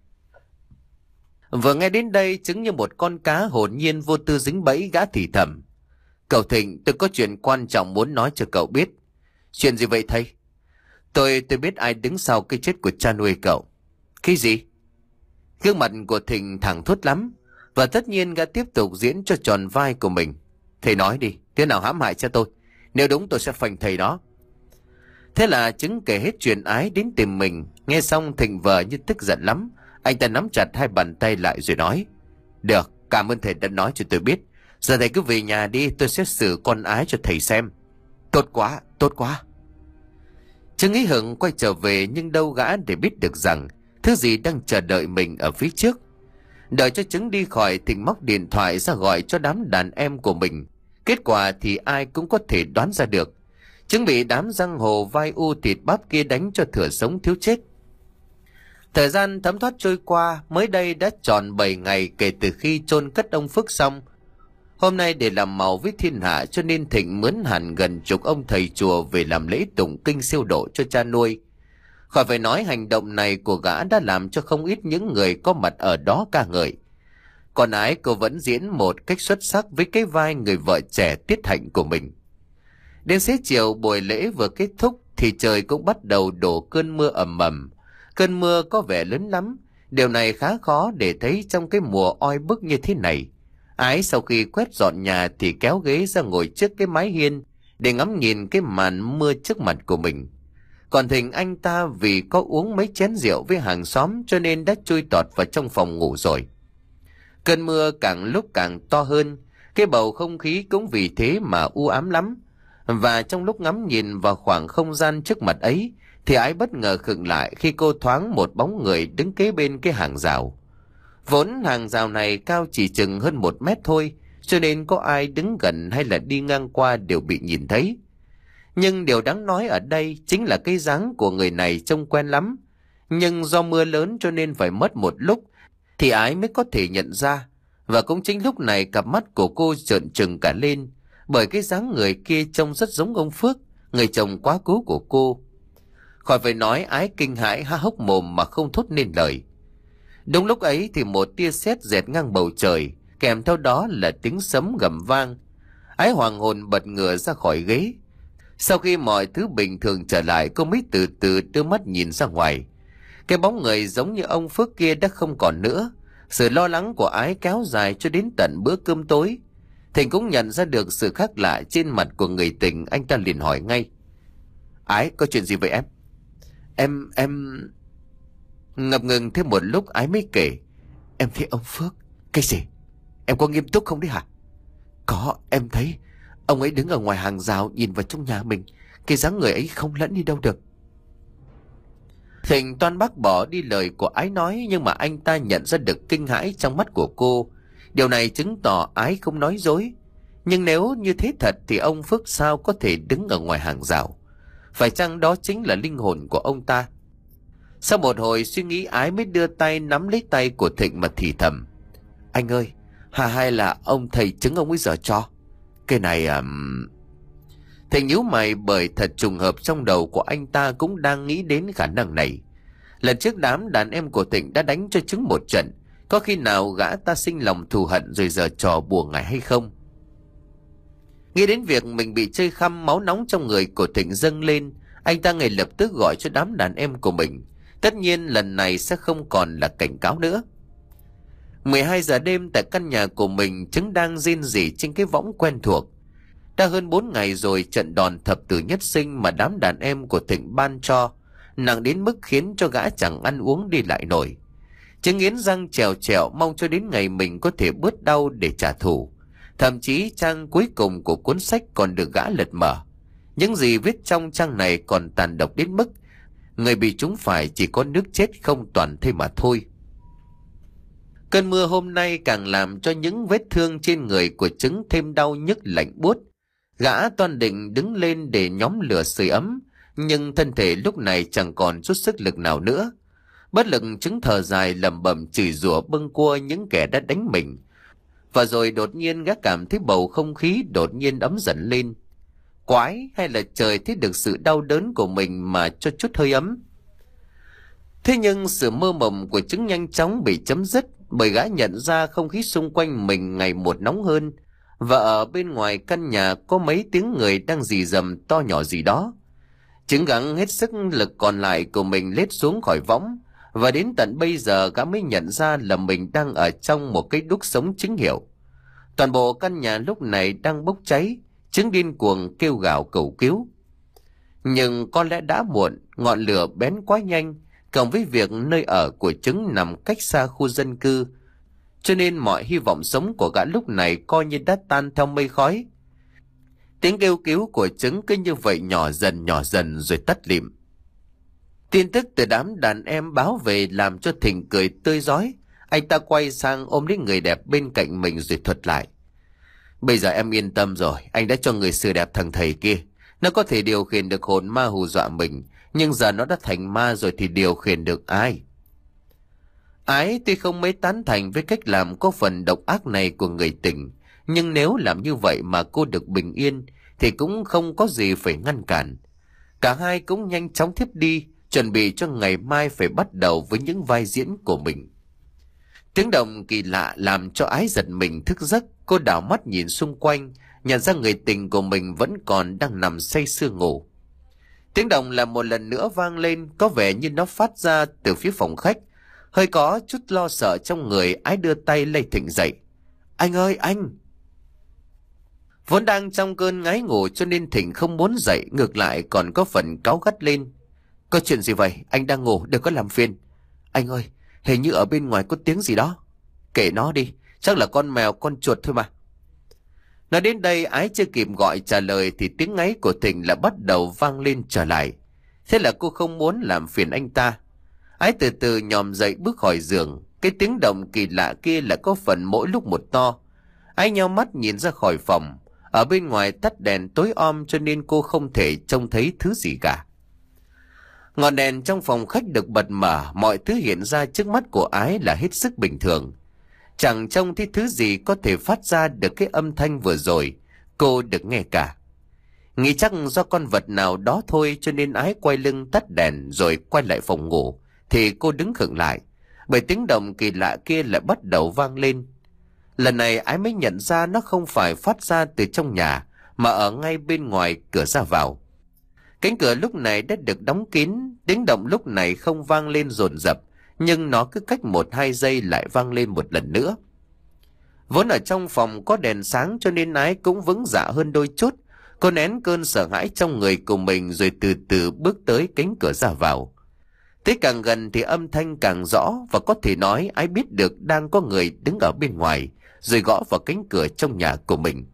Vừa nghe đến đây, Trứng như một con cá hồn nhiên vô tư dính bẫy, gã thì thầm: "Cậu Thịnh, tôi có chuyện quan trọng muốn nói cho cậu biết." "Chuyện gì vậy thầy?" Tôi tôi biết ai đứng sau cái chết của cha nuôi cậu." "Cái gì?" Gương mặt của Thịnh thẳng thốt lắm, và tất nhiên gã tiếp tục diễn cho tròn vai của mình. "Thầy nói đi, thế nào hãm hại cho tôi? Nếu đúng tôi sẽ phanh thầy đó." Thế là Trứng kể hết chuyện Ái đến tìm mình. Nghe xong Thịnh vờ như tức giận lắm. Anh ta nắm chặt hai bàn tay lại rồi nói: "Được, cảm ơn thầy đã nói cho tôi biết. Giờ thầy cứ về nhà đi, tôi sẽ xử con Ái cho thầy xem." "Tốt quá, tốt quá." Trứng ý hững quay trở về, nhưng đâu gã để biết được rằng thứ gì đang chờ đợi mình ở phía trước. Đợi cho Trứng đi khỏi, Thịnh móc điện thoại ra gọi cho đám đàn em của mình. Kết quả thì ai cũng có thể đoán ra được. Trứng bị đám giang hồ vai u thịt bắp kia đánh cho thừa sống thiếu chết. Thời gian thấm thoát trôi qua, mới đây đã tròn bảy ngày kể từ khi chôn cất ông Phước xong. Hôm nay để làm màu với thiên hạ, cho nên Thịnh mướn hẳn gần chục ông thầy chùa về làm lễ tụng kinh siêu độ cho cha nuôi. Khỏi phải nói, hành động này của gã đã làm cho không ít những người có mặt ở đó ca ngợi. Còn Ái, cô vẫn diễn một cách xuất sắc với cái vai người vợ trẻ tiết hạnh của mình. Đến xế chiều, buổi lễ vừa kết thúc thì trời cũng bắt đầu đổ cơn mưa ầm ầm. Cơn mưa có vẻ lớn lắm. Điều này khá khó để thấy trong cái mùa oi bức như thế này. Ái sau khi quét dọn nhà thì kéo ghế ra ngồi trước cái mái hiên để ngắm nhìn cái màn mưa trước mặt của mình. Còn Thịnh, anh ta vì có uống mấy chén rượu với hàng xóm cho nên đã chui tọt vào trong phòng ngủ rồi. Cơn mưa càng lúc càng to hơn, cái bầu không khí cũng vì thế mà u ám lắm. Và trong lúc ngắm nhìn vào khoảng không gian trước mặt ấy thì Ái bất ngờ khựng lại khi cô thoáng một bóng người đứng kế bên cái hàng rào. Vốn hàng rào này cao chỉ chừng hơn một mét thôi, cho nên có ai đứng gần hay là đi ngang qua đều bị nhìn thấy. Nhưng điều đáng nói ở đây chính là cái dáng của người này trông quen lắm. Nhưng do mưa lớn cho nên phải mất một lúc thì Ái mới có thể nhận ra. Và cũng chính lúc này cặp mắt của cô trợn trừng cả lên, bởi cái dáng người kia trông rất giống ông Phước, người chồng quá cố của cô. Khỏi phải nói, Ái kinh hãi há hốc mồm mà không thốt nên lời. Đúng lúc ấy thì một tia sét rẹt ngang bầu trời, kèm theo đó là tiếng sấm gầm vang. Ái hoàng hồn bật ngửa ra khỏi ghế. Sau khi mọi thứ bình thường trở lại, cô mới từ từ đưa mắt nhìn ra ngoài. Cái bóng người giống như ông Phước kia đã không còn nữa. Sự lo lắng của Ái kéo dài cho đến tận bữa cơm tối. Thịnh cũng nhận ra được sự khác lạ trên mặt của người tình. Anh ta liền hỏi ngay: "Ái, có chuyện gì vậy em?" Em, em... Ngập ngừng thêm một lúc Ái mới kể. Em thấy ông Phước. Cái gì? Em có nghiêm túc không đấy hả? Có, em thấy ông ấy đứng ở ngoài hàng rào nhìn vào trong nhà mình. Cái dáng người ấy không lẫn đi đâu được. Thịnh toan bác bỏ đi lời của Ái nói, nhưng mà anh ta nhận ra được kinh hãi trong mắt của cô. Điều này chứng tỏ Ái không nói dối. Nhưng nếu như thế thật thì ông Phước sao có thể đứng ở ngoài hàng rào? Phải chăng đó chính là linh hồn của ông ta? Sau một hồi suy nghĩ, Ái mới đưa tay nắm lấy tay của Thịnh mà thì thầm. Anh ơi, hà hay là ông thầy chứng ông ấy giở cho? Cái này à... Thịnh nhíu mày, bởi thật trùng hợp trong đầu của anh ta cũng đang nghĩ đến khả năng này. Lần trước đám đàn em của Thịnh đã đánh cho chứng một trận. Có khi nào gã ta sinh lòng thù hận rồi giở trò bùa ngải hay không? Nghĩ đến việc mình bị chơi khăm, máu nóng trong người của Thịnh dâng lên. Anh ta ngay lập tức gọi cho đám đàn em của mình. Tất nhiên lần này sẽ không còn là cảnh cáo nữa. mười hai giờ đêm tại căn nhà của mình, Trứng đang rên rỉ trên cái võng quen thuộc. Đã hơn bốn ngày rồi trận đòn thập tử nhất sinh mà đám đàn em của Thịnh ban cho nặng đến mức khiến cho gã chẳng ăn uống đi lại nổi. Trứng nghiến răng trèo trèo mong cho đến ngày mình có thể bớt đau để trả thù. Thậm chí trang cuối cùng của cuốn sách còn được gã lật mở. Những gì viết trong trang này còn tàn độc đến mức người bị trúng phải chỉ có nước chết không toàn thêm mà thôi. Cơn mưa hôm nay càng làm cho những vết thương trên người của Trứng thêm đau nhức lạnh buốt. Gã toan định đứng lên để nhóm lửa sưởi ấm, nhưng thân thể lúc này chẳng còn chút sức lực nào nữa. Bất lực, Trứng thở dài lẩm bẩm chửi rủa bâng quơ những kẻ đã đánh mình. Và rồi đột nhiên gã cảm thấy bầu không khí đột nhiên ấm dần lên. Quái, hay là trời thấy được sự đau đớn của mình mà cho chút hơi ấm? Thế nhưng sự mơ mộng của Trứng nhanh chóng bị chấm dứt, bởi gã nhận ra không khí xung quanh mình ngày một nóng hơn, và ở bên ngoài căn nhà có mấy tiếng người đang rì rầm to nhỏ gì đó. Trứng gắng hết sức lực còn lại của mình lết xuống khỏi võng, và đến tận bây giờ gã mới nhận ra là mình đang ở trong một cái đúc sống chính hiệu. Toàn bộ căn nhà lúc này đang bốc cháy. Trứng điên cuồng kêu gào cầu cứu. Nhưng có lẽ đã muộn, ngọn lửa bén quá nhanh, cộng với việc nơi ở của Trứng nằm cách xa khu dân cư, cho nên mọi hy vọng sống của gã lúc này coi như đã tan theo mây khói. Tiếng kêu cứu của Trứng cứ như vậy nhỏ dần nhỏ dần rồi tắt lịm. Tin tức từ đám đàn em báo về làm cho Thịnh cười tươi rói. Anh ta quay sang ôm lấy người đẹp bên cạnh mình rồi thuật lại. Bây giờ em yên tâm rồi, anh đã cho người xử đẹp thằng thầy kia. Nó có thể điều khiển được hồn ma hù dọa mình, nhưng giờ nó đã thành ma rồi thì điều khiển được ai? Ái tuy không mấy tán thành với cách làm có phần độc ác này của người tình, nhưng nếu làm như vậy mà cô được bình yên thì cũng không có gì phải ngăn cản. Cả hai cũng nhanh chóng thiếp đi, chuẩn bị cho ngày mai phải bắt đầu với những vai diễn của mình. Tiếng động kỳ lạ làm cho Ái giật mình thức giấc. Cô đảo mắt nhìn xung quanh, nhận ra người tình của mình vẫn còn đang nằm say sưa ngủ. Tiếng động là một lần nữa vang lên, có vẻ như nó phát ra từ phía phòng khách. Hơi có chút lo sợ trong người, Ái đưa tay lay Thịnh dậy. Anh ơi anh! Vốn đang trong cơn ngái ngủ cho nên Thịnh không muốn dậy, ngược lại còn có phần cáu gắt lên. Có chuyện gì vậy? Anh đang ngủ, đừng có làm phiền. Anh ơi, hình như ở bên ngoài có tiếng gì đó. Kệ nó đi, chắc là con mèo con chuột thôi mà. Nói đến đây, Ái chưa kịp gọi trả lời thì tiếng ngáy của Thịnh lại bắt đầu vang lên trở lại. Thế là cô không muốn làm phiền anh ta. Ái từ từ nhòm dậy bước khỏi giường. Cái tiếng động kỳ lạ kia lại có phần mỗi lúc một to. Ái nheo mắt nhìn ra khỏi phòng. Ở bên ngoài tắt đèn tối om cho nên cô không thể trông thấy thứ gì cả. Ngọn đèn trong phòng khách được bật mở, mọi thứ hiện ra trước mắt của Ái là hết sức bình thường. Chẳng trông thấy thứ gì có thể phát ra được cái âm thanh vừa rồi cô được nghe cả. Nghĩ chắc do con vật nào đó thôi cho nên Ái quay lưng tắt đèn rồi quay lại phòng ngủ, thì cô đứng khựng lại, bởi tiếng động kỳ lạ kia lại bắt đầu vang lên. Lần này Ái mới nhận ra nó không phải phát ra từ trong nhà, mà ở ngay bên ngoài cửa ra vào. Cánh cửa lúc này đã được đóng kín, tiếng động lúc này không vang lên dồn dập, nhưng nó cứ cách một hai giây lại vang lên một lần nữa. Vốn ở trong phòng có đèn sáng cho nên Ái cũng vững dạ hơn đôi chút. Cô nén cơn sợ hãi trong người của mình rồi từ từ bước tới cánh cửa ra vào. Tới càng gần thì âm thanh càng rõ, và có thể nói Ái biết được đang có người đứng ở bên ngoài, rồi gõ vào cánh cửa trong nhà của mình.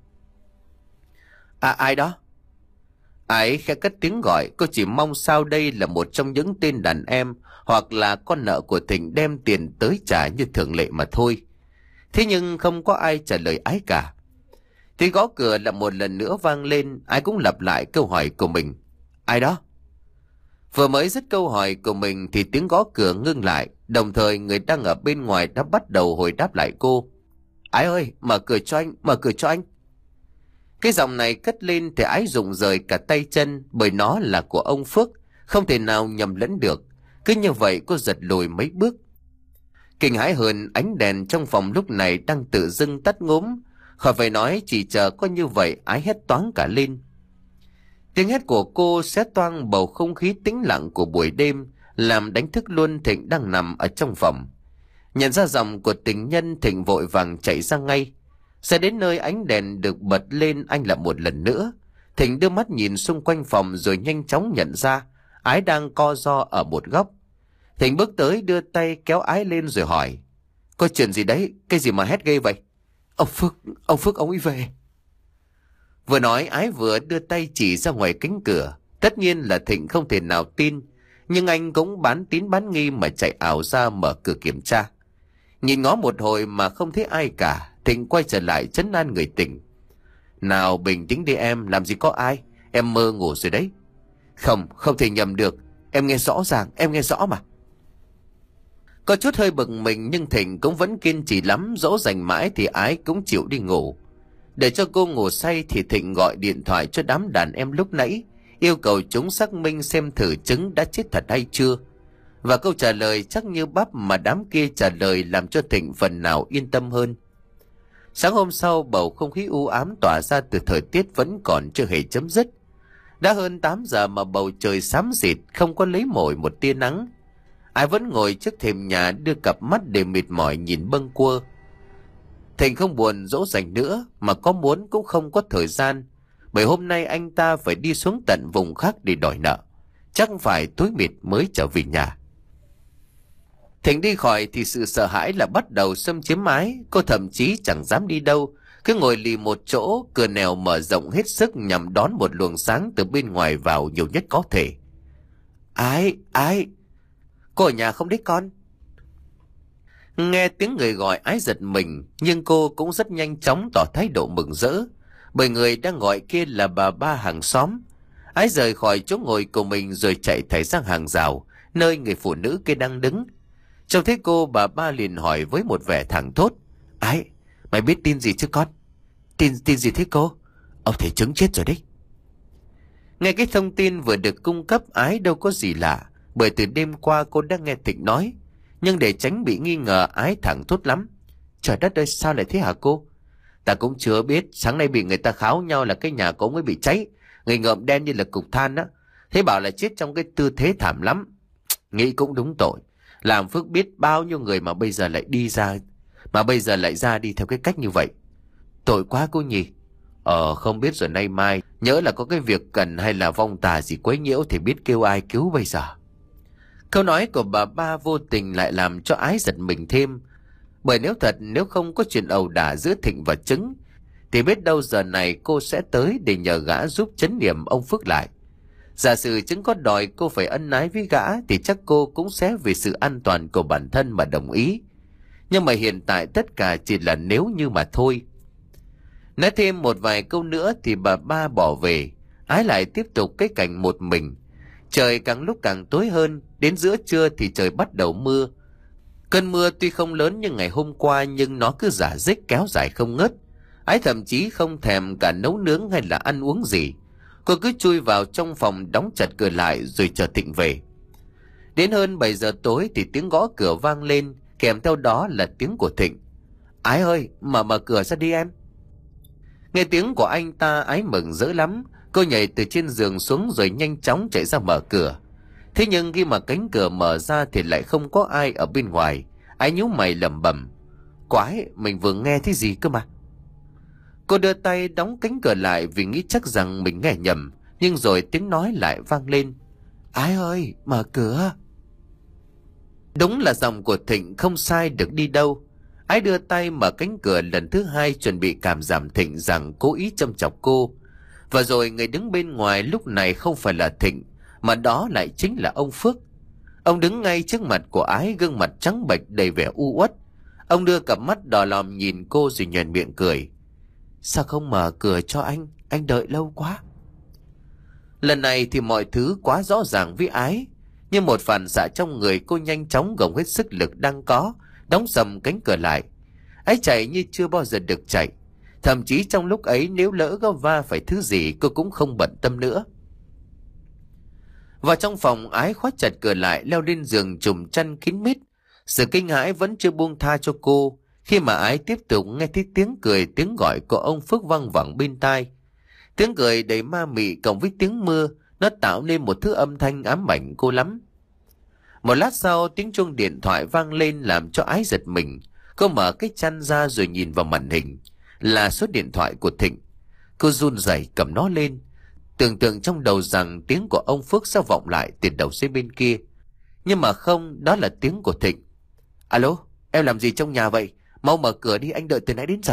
À, ai đó? Ái khẽ cất tiếng gọi. Cô chỉ mong sao đây là một trong những tên đàn em, hoặc là con nợ của Thịnh đem tiền tới trả như thường lệ mà thôi. Thế nhưng không có ai trả lời Ái cả. Tiếng gõ cửa là một lần nữa vang lên. Ái cũng lặp lại câu hỏi của mình. Ai đó? Vừa mới dứt câu hỏi của mình thì tiếng gõ cửa ngưng lại, đồng thời người đang ở bên ngoài đã bắt đầu hồi đáp lại cô. Ái ơi, mở cửa cho anh, mở cửa cho anh. Cái giọng này cất lên thì Ái rụng rời cả tay chân, bởi nó là của ông Phước, không thể nào nhầm lẫn được. Cứ như vậy cô giật lùi mấy bước. Kinh hãi hơn, ánh đèn trong phòng lúc này đang tự dưng tắt ngúm. Khỏi phải nói, chỉ chờ có như vậy Ái hét toáng cả lên. Tiếng hét của cô xé toang bầu không khí tĩnh lặng của buổi đêm, làm đánh thức luôn Thịnh đang nằm ở trong phòng. Nhận ra giọng của tình nhân, Thịnh vội vàng chạy ra ngay. Sẽ đến nơi ánh đèn được bật lên, anh lại một lần nữa. Thịnh đưa mắt nhìn xung quanh phòng rồi nhanh chóng nhận ra Ái đang co ro ở một góc. Thịnh bước tới đưa tay kéo Ái lên rồi hỏi. Có chuyện gì đấy? Cái gì mà hét ghê vậy? Ông Phước, ông Phước ông ấy về. Vừa nói Ái vừa đưa tay chỉ ra ngoài cánh cửa. Tất nhiên là Thịnh không thể nào tin, nhưng anh cũng bán tín bán nghi mà chạy ảo ra mở cửa kiểm tra. Nhìn ngó một hồi mà không thấy ai cả, Thịnh quay trở lại trấn an người tình. Nào bình tĩnh đi em, làm gì có ai, em mơ ngủ rồi đấy. Không, không thể nhầm được, em nghe rõ ràng, em nghe rõ mà. Có chút hơi bực mình nhưng Thịnh cũng vẫn kiên trì lắm, dỗ dành mãi thì Ái cũng chịu đi ngủ. Để cho cô ngủ say thì Thịnh gọi điện thoại cho đám đàn em lúc nãy, yêu cầu chúng xác minh xem thử trứng đã chết thật hay chưa. Và câu trả lời chắc như bắp mà đám kia trả lời làm cho Thịnh phần nào yên tâm hơn. Sáng hôm sau, bầu không khí u ám tỏa ra từ thời tiết vẫn còn chưa hề chấm dứt. Đã hơn tám giờ mà bầu trời xám xịt, không có lấy mồi một tia nắng. Ai vẫn ngồi trước thềm nhà đưa cặp mắt để mệt mỏi nhìn bâng quơ. Thịnh không buồn dỗ dành nữa, mà có muốn cũng không có thời gian, bởi hôm nay anh ta phải đi xuống tận vùng khác để đòi nợ. Chắc phải tối mịt mới trở về nhà. Thịnh đi khỏi thì sự sợ hãi là bắt đầu xâm chiếm Ái. Cô thậm chí chẳng dám đi đâu, cứ ngồi lì một chỗ, cửa nẻo mở rộng hết sức nhằm đón một luồng sáng từ bên ngoài vào nhiều nhất có thể. Ái, Ái, cô ở nhà không đấy con? Nghe tiếng người gọi, Ái giật mình, nhưng cô cũng rất nhanh chóng tỏ thái độ mừng rỡ, bởi người đang gọi kia là bà ba hàng xóm. Ái rời khỏi chỗ ngồi của mình rồi chạy thảy sang hàng rào, nơi người phụ nữ kia đang đứng. Trông thấy cô, bà ba liền hỏi với một vẻ thẳng thốt. Ái, mày biết tin gì chứ con? Tin tin gì thế cô? Ông thầy Trứng chết rồi đấy. Nghe cái thông tin vừa được cung cấp, Ái đâu có gì lạ, bởi từ đêm qua cô đã nghe Thịnh nói. Nhưng để tránh bị nghi ngờ, Ái thẳng thốt lắm. Trời đất ơi, sao lại thế hả cô? Ta cũng chưa biết, sáng nay bị người ta kháo nhau là cái nhà của ông ấy bị cháy, người ngợm đen như là cục than á. Thế bảo là chết trong cái tư thế thảm lắm. Nghĩ cũng đúng tội. Làm Phước biết bao nhiêu người mà bây giờ lại đi ra, mà bây giờ lại ra đi theo cái cách như vậy. Tội quá cô nhỉ. Ờ không biết rồi nay mai nhỡ là có cái việc cần hay là vong tà gì quấy nhiễu thì biết kêu ai cứu bây giờ. Câu nói của bà ba vô tình lại làm cho Ái giật mình thêm. Bởi nếu thật nếu không có chuyện ẩu đả giữa Thịnh và Trứng thì biết đâu giờ này cô sẽ tới để nhờ gã giúp trấn niệm ông Phước lại. Giả sử Trứng có đòi cô phải ân ái với gã thì chắc cô cũng sẽ vì sự an toàn của bản thân mà đồng ý. Nhưng mà hiện tại tất cả chỉ là nếu như mà thôi. Nói thêm một vài câu nữa thì bà ba bỏ về. Ái lại tiếp tục cái cảnh một mình. Trời càng lúc càng tối hơn, đến giữa trưa thì trời bắt đầu mưa. Cơn mưa tuy không lớn như ngày hôm qua nhưng nó cứ rả rích kéo dài không ngớt. Ái thậm chí không thèm cả nấu nướng hay là ăn uống gì. Cô cứ chui vào trong phòng đóng chặt cửa lại rồi chờ Thịnh về. Đến hơn bảy giờ tối thì tiếng gõ cửa vang lên, kèm theo đó là tiếng của Thịnh. Ái ơi, mở mở cửa ra đi em. Nghe tiếng của anh ta, Ái mừng rỡ lắm. Cô nhảy từ trên giường xuống rồi nhanh chóng chạy ra mở cửa. Thế nhưng khi mà cánh cửa mở ra thì lại không có ai ở bên ngoài. Ái nhíu mày lẩm bẩm. Quái, mình vừa nghe thấy gì cơ mà. Cô đưa tay đóng cánh cửa lại vì nghĩ chắc rằng mình nghe nhầm. Nhưng rồi tiếng nói lại vang lên. Ái ơi, mở cửa. Đúng là giọng của Thịnh không sai được đi đâu. Ái đưa tay mở cánh cửa lần thứ hai, chuẩn bị cảm giảm Thịnh rằng cố ý châm chọc cô. Và rồi người đứng bên ngoài lúc này không phải là Thịnh, mà đó lại chính là ông Phước. Ông đứng ngay trước mặt của Ái, gương mặt trắng bệch đầy vẻ u uất. Ông đưa cặp mắt đỏ lòm nhìn cô rồi nhoẻn miệng cười. Sao không mở cửa cho anh? Anh đợi lâu quá. Lần này thì mọi thứ quá rõ ràng với Ái. Như một phản xạ trong người, cô nhanh chóng gồng hết sức lực đang có, đóng sầm cánh cửa lại. Ái chạy như chưa bao giờ được chạy. Thậm chí trong lúc ấy nếu lỡ có va phải thứ gì, cô cũng không bận tâm nữa. Vào trong phòng, Ái khóa chặt cửa lại, leo lên giường trùm chăn kín mít. Sự kinh hãi vẫn chưa buông tha cho cô khi mà Ái tiếp tục nghe thấy tiếng cười, tiếng gọi của ông Phước vang vẳng bên tai. Tiếng cười đầy ma mị cộng với tiếng mưa, nó tạo nên một thứ âm thanh ám ảnh cô lắm. Một lát sau, tiếng chuông điện thoại vang lên làm cho Ái giật mình. Cô mở cái chăn ra rồi nhìn vào màn hình. Là số điện thoại của Thịnh. Cô run rẩy cầm nó lên, tưởng tượng trong đầu rằng tiếng của ông Phước sẽ vọng lại từ đầu dây bên kia. Nhưng mà không, đó là tiếng của Thịnh. Alo, em làm gì trong nhà vậy? Mau mở cửa đi, anh đợi từ nãy đến giờ.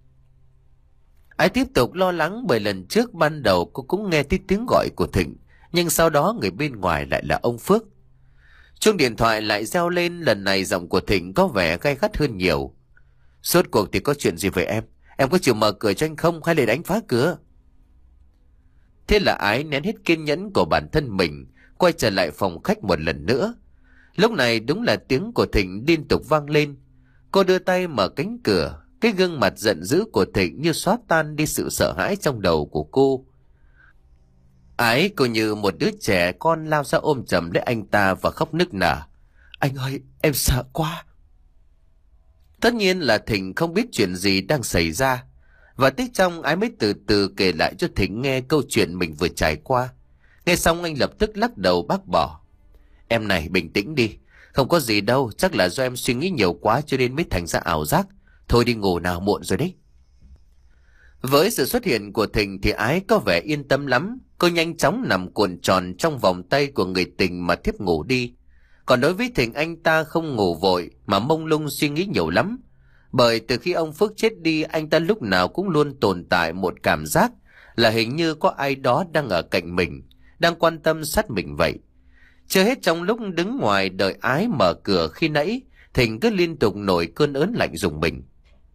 Ái tiếp tục lo lắng, bởi lần trước ban đầu cô cũng nghe thấy tiếng gọi của Thịnh, nhưng sau đó người bên ngoài lại là ông Phước. Chuông điện thoại lại reo lên, lần này giọng của Thịnh có vẻ gay gắt hơn nhiều. Rốt cuộc thì có chuyện gì với em? Em có chịu mở cửa cho anh không, hay là đánh phá cửa? Thế là Ái nén hết kiên nhẫn của bản thân mình, quay trở lại phòng khách một lần nữa. Lúc này đúng là tiếng của Thịnh liên tục vang lên. Cô đưa tay mở cánh cửa, cái gương mặt giận dữ của Thịnh như xóa tan đi sự sợ hãi trong đầu của cô. Ái cô như một đứa trẻ con lao ra ôm chầm lấy anh ta và khóc nức nở. Anh ơi, em sợ quá. Tất nhiên là Thịnh không biết chuyện gì đang xảy ra. Và tích trong, Ái mới từ từ kể lại cho Thịnh nghe câu chuyện mình vừa trải qua. Nghe xong anh lập tức lắc đầu bác bỏ. Em này, bình tĩnh đi. Không có gì đâu, chắc là do em suy nghĩ nhiều quá cho nên mới thành ra ảo giác. Thôi đi ngủ nào, muộn rồi đấy. Với sự xuất hiện của Thịnh thì Ái có vẻ yên tâm lắm. Cô nhanh chóng nằm cuộn tròn trong vòng tay của người tình mà thiếp ngủ đi. Còn đối với Thịnh, anh ta không ngủ vội mà mông lung suy nghĩ nhiều lắm. Bởi từ khi ông Phước chết đi, anh ta lúc nào cũng luôn tồn tại một cảm giác là hình như có ai đó đang ở cạnh mình, đang quan tâm sát mình vậy. Chưa hết, trong lúc đứng ngoài đợi Ái mở cửa khi nãy, Thịnh cứ liên tục nổi cơn ớn lạnh rùng mình.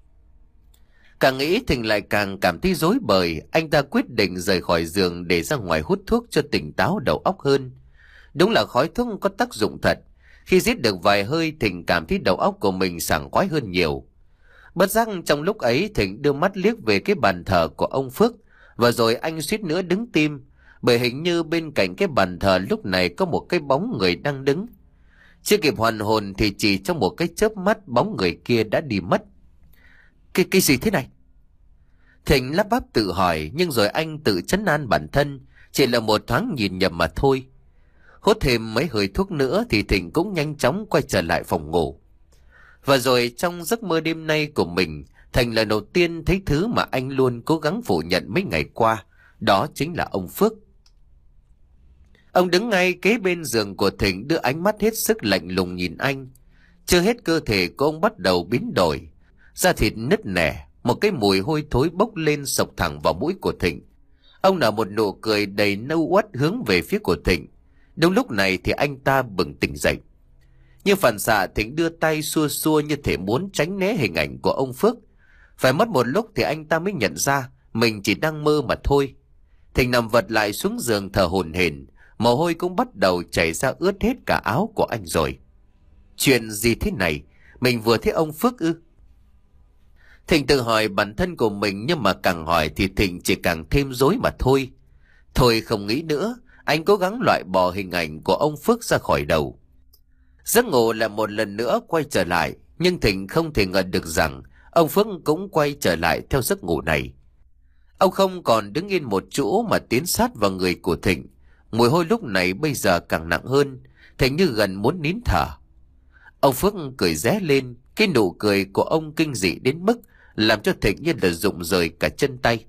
Càng nghĩ Thịnh lại càng cảm thấy rối bời. Anh ta quyết định rời khỏi giường để ra ngoài hút thuốc cho tỉnh táo đầu óc hơn. Đúng là khói thuốc có tác dụng thật. Khi giết được vài hơi, Thịnh cảm thấy đầu óc của mình sảng khoái hơn nhiều. Bất giác trong lúc ấy, Thịnh đưa mắt liếc về cái bàn thờ của ông Phước, và rồi anh suýt nữa đứng tim, bởi hình như bên cạnh cái bàn thờ lúc này có một cái bóng người đang đứng. Chưa kịp hoàn hồn thì chỉ trong một cái chớp mắt, bóng người kia đã đi mất. Cái, cái gì thế này? Thịnh lắp bắp tự hỏi, nhưng rồi anh tự trấn an bản thân, chỉ là một thoáng nhìn nhầm mà thôi. Hốt thêm mấy hơi thuốc nữa thì Thịnh cũng nhanh chóng quay trở lại phòng ngủ. Và rồi trong giấc mơ đêm nay của mình, Thành lần đầu tiên thấy thứ mà anh luôn cố gắng phủ nhận mấy ngày qua, đó chính là ông Phước. Ông đứng ngay kế bên giường của Thịnh, đưa ánh mắt hết sức lạnh lùng nhìn anh. Chưa hết, cơ thể của ông bắt đầu biến đổi, da thịt nứt nẻ, một cái mùi hôi thối bốc lên sộc thẳng vào mũi của Thịnh. Ông nở một nụ cười đầy nâu uất hướng về phía của Thịnh. Đúng lúc này thì anh ta bừng tỉnh dậy. Như phản xạ, Thịnh đưa tay xua xua như thể muốn tránh né hình ảnh của ông Phước. Phải mất một lúc thì anh ta mới nhận ra mình chỉ đang mơ mà thôi. Thịnh nằm vật lại xuống giường thở hổn hển, mồ hôi cũng bắt đầu chảy ra ướt hết cả áo của anh rồi. Chuyện gì thế này? Mình vừa thấy ông Phước ư? Thịnh tự hỏi bản thân của mình, nhưng mà càng hỏi thì Thịnh chỉ càng thêm rối mà thôi. Thôi không nghĩ nữa, anh cố gắng loại bỏ hình ảnh của ông Phước ra khỏi đầu. Giấc ngủ lại một lần nữa quay trở lại, nhưng Thịnh không thể ngờ được rằng ông Phước cũng quay trở lại theo giấc ngủ này. Ông không còn đứng yên một chỗ mà tiến sát vào người của Thịnh. Mùi hôi lúc này bây giờ càng nặng hơn, Thịnh như gần muốn nín thở. Ông Phước cười ré lên, cái nụ cười của ông kinh dị đến mức làm cho Thịnh như là rụng rời cả chân tay.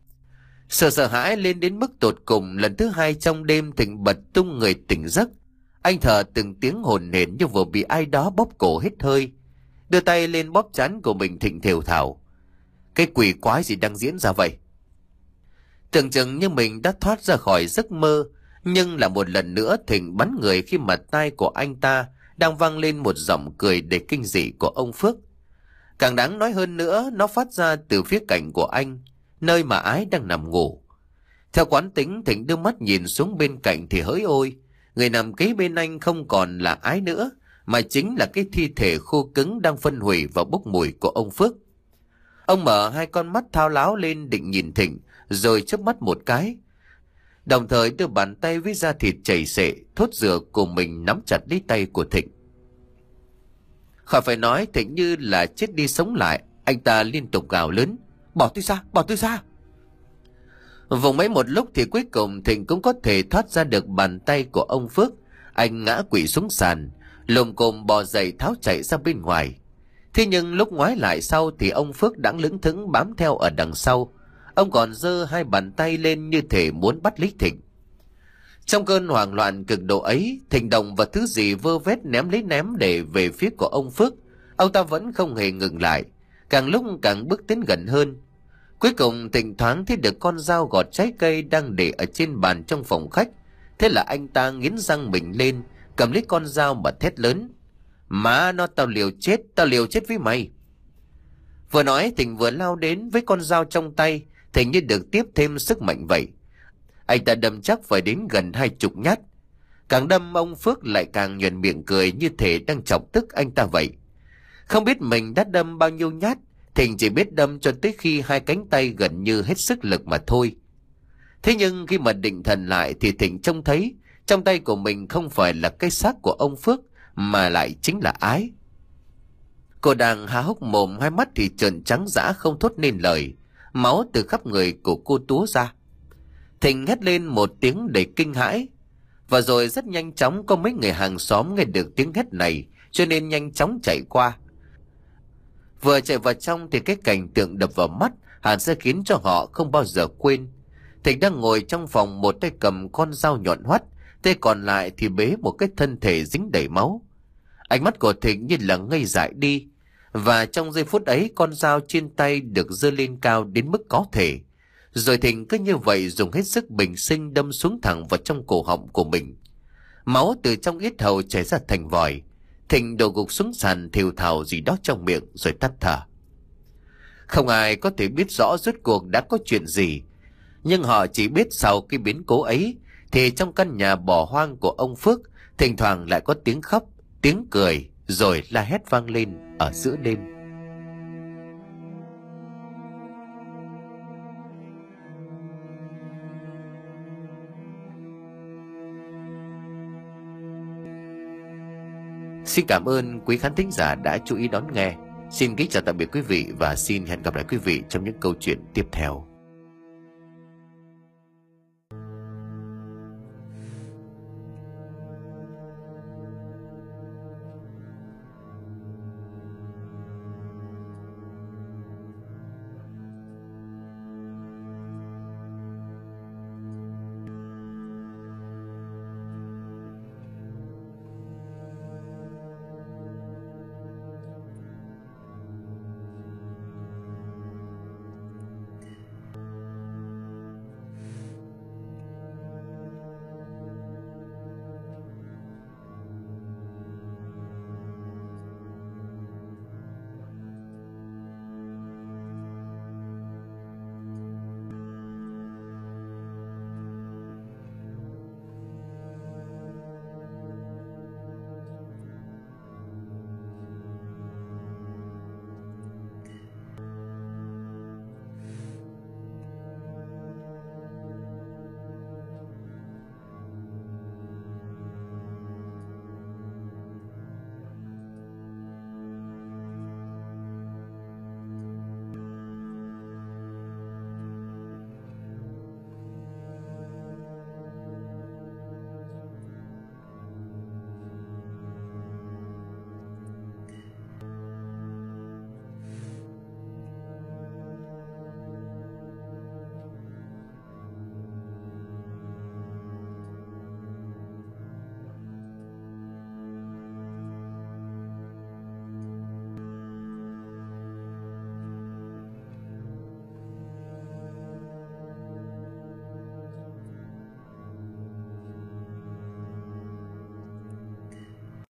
Sợ sợ hãi lên đến mức tột cùng, lần thứ hai trong đêm Thịnh bật tung người tỉnh giấc. Anh thở từng tiếng hồn hển như vừa bị ai đó bóp cổ hết hơi, đưa tay lên bóp trán của mình. Thịnh thều thào: Cái quỷ quái gì đang diễn ra vậy? Tưởng chừng như mình đã thoát ra khỏi giấc mơ, nhưng là một lần nữa Thịnh bắn người khi mà tai của anh ta đang vang lên một giọng cười đầy kinh dị của ông Phước. Càng đáng nói hơn nữa, nó phát ra từ phía cạnh của anh, nơi mà Ái đang nằm ngủ. Theo quán tính, Thịnh đưa mắt nhìn xuống bên cạnh thì hỡi ôi, người nằm kế bên anh không còn là Ái nữa, mà chính là cái thi thể khô cứng đang phân hủy và bốc mùi của ông Phước. Ông mở hai con mắt thao láo lên định nhìn Thịnh, rồi chớp mắt một cái, đồng thời đưa bàn tay với da thịt chảy xệ thốt rửa của mình nắm chặt lấy tay của Thịnh. Khỏi phải nói, Thịnh như là chết đi sống lại, anh ta liên tục gào lớn: Bỏ tôi ra, bỏ tôi ra! Vùng mấy một lúc thì cuối cùng Thịnh cũng có thể thoát ra được bàn tay của ông Phước. Anh ngã quỵ xuống sàn, lồm cồm bò dậy tháo chạy ra bên ngoài. Thế nhưng lúc ngoái lại sau thì ông Phước đã lững thững bám theo ở đằng sau. Ông còn giơ hai bàn tay lên như thể muốn bắt lấy Thịnh. Trong cơn hoảng loạn cực độ ấy, Thịnh động vào thứ gì vơ vét ném lấy ném để về phía của ông Phước. Ông ta vẫn không hề ngừng lại, càng lúc càng bước tiến gần hơn. Cuối cùng Thịnh thoáng thấy được con dao gọt trái cây đang để ở trên bàn trong phòng khách. Thế là anh ta nghiến răng mình lên, cầm lấy con dao mà thét lớn: Má nó, tao liều chết, tao liều chết với mày! Vừa nói Thịnh vừa lao đến với con dao trong tay. Thịnh như được tiếp thêm sức mạnh vậy, anh ta đâm chắc phải đến gần hai chục nhát. Càng đâm ông Phước lại càng nhuền miệng cười như thể đang chọc tức anh ta vậy. Không biết mình đã đâm bao nhiêu nhát, Thịnh chỉ biết đâm cho tới khi hai cánh tay gần như hết sức lực mà thôi. Thế nhưng khi mà định thần lại thì Thịnh trông thấy trong tay của mình không phải là cái xác của ông Phước, mà lại chính là Ái. Cô đang há hốc mồm, hai mắt thì trợn trắng dã không thốt nên lời, máu từ khắp người của cô túa ra. Thịnh hét lên một tiếng đầy kinh hãi, và rồi rất nhanh chóng có mấy người hàng xóm nghe được tiếng hét này, cho nên nhanh chóng chạy qua. Vừa chạy vào trong thì cái cảnh tượng đập vào mắt hẳn sẽ khiến cho họ không bao giờ quên. Thịnh đang ngồi trong phòng, một tay cầm con dao nhọn hoắt, tay còn lại thì bế một cái thân thể dính đầy máu. Ánh mắt của Thịnh như là ngây dại đi, và trong giây phút ấy con dao trên tay được giơ lên cao đến mức có thể. Rồi Thịnh cứ như vậy dùng hết sức bình sinh đâm xuống thẳng vào trong cổ họng của mình. Máu từ trong yết hầu chảy ra thành vòi. Thịnh đổ gục xuống sàn thều thào gì đó trong miệng rồi tắt thở. Không ai có thể biết rõ rốt cuộc đã có chuyện gì, nhưng họ chỉ biết sau cái biến cố ấy thì trong căn nhà bỏ hoang của ông Phước thỉnh thoảng lại có tiếng khóc, tiếng cười, rồi la hét vang lên ở giữa đêm. Xin cảm ơn quý khán thính giả đã chú ý đón nghe. Xin kính chào tạm biệt quý vị và xin hẹn gặp lại quý vị trong những câu chuyện tiếp theo.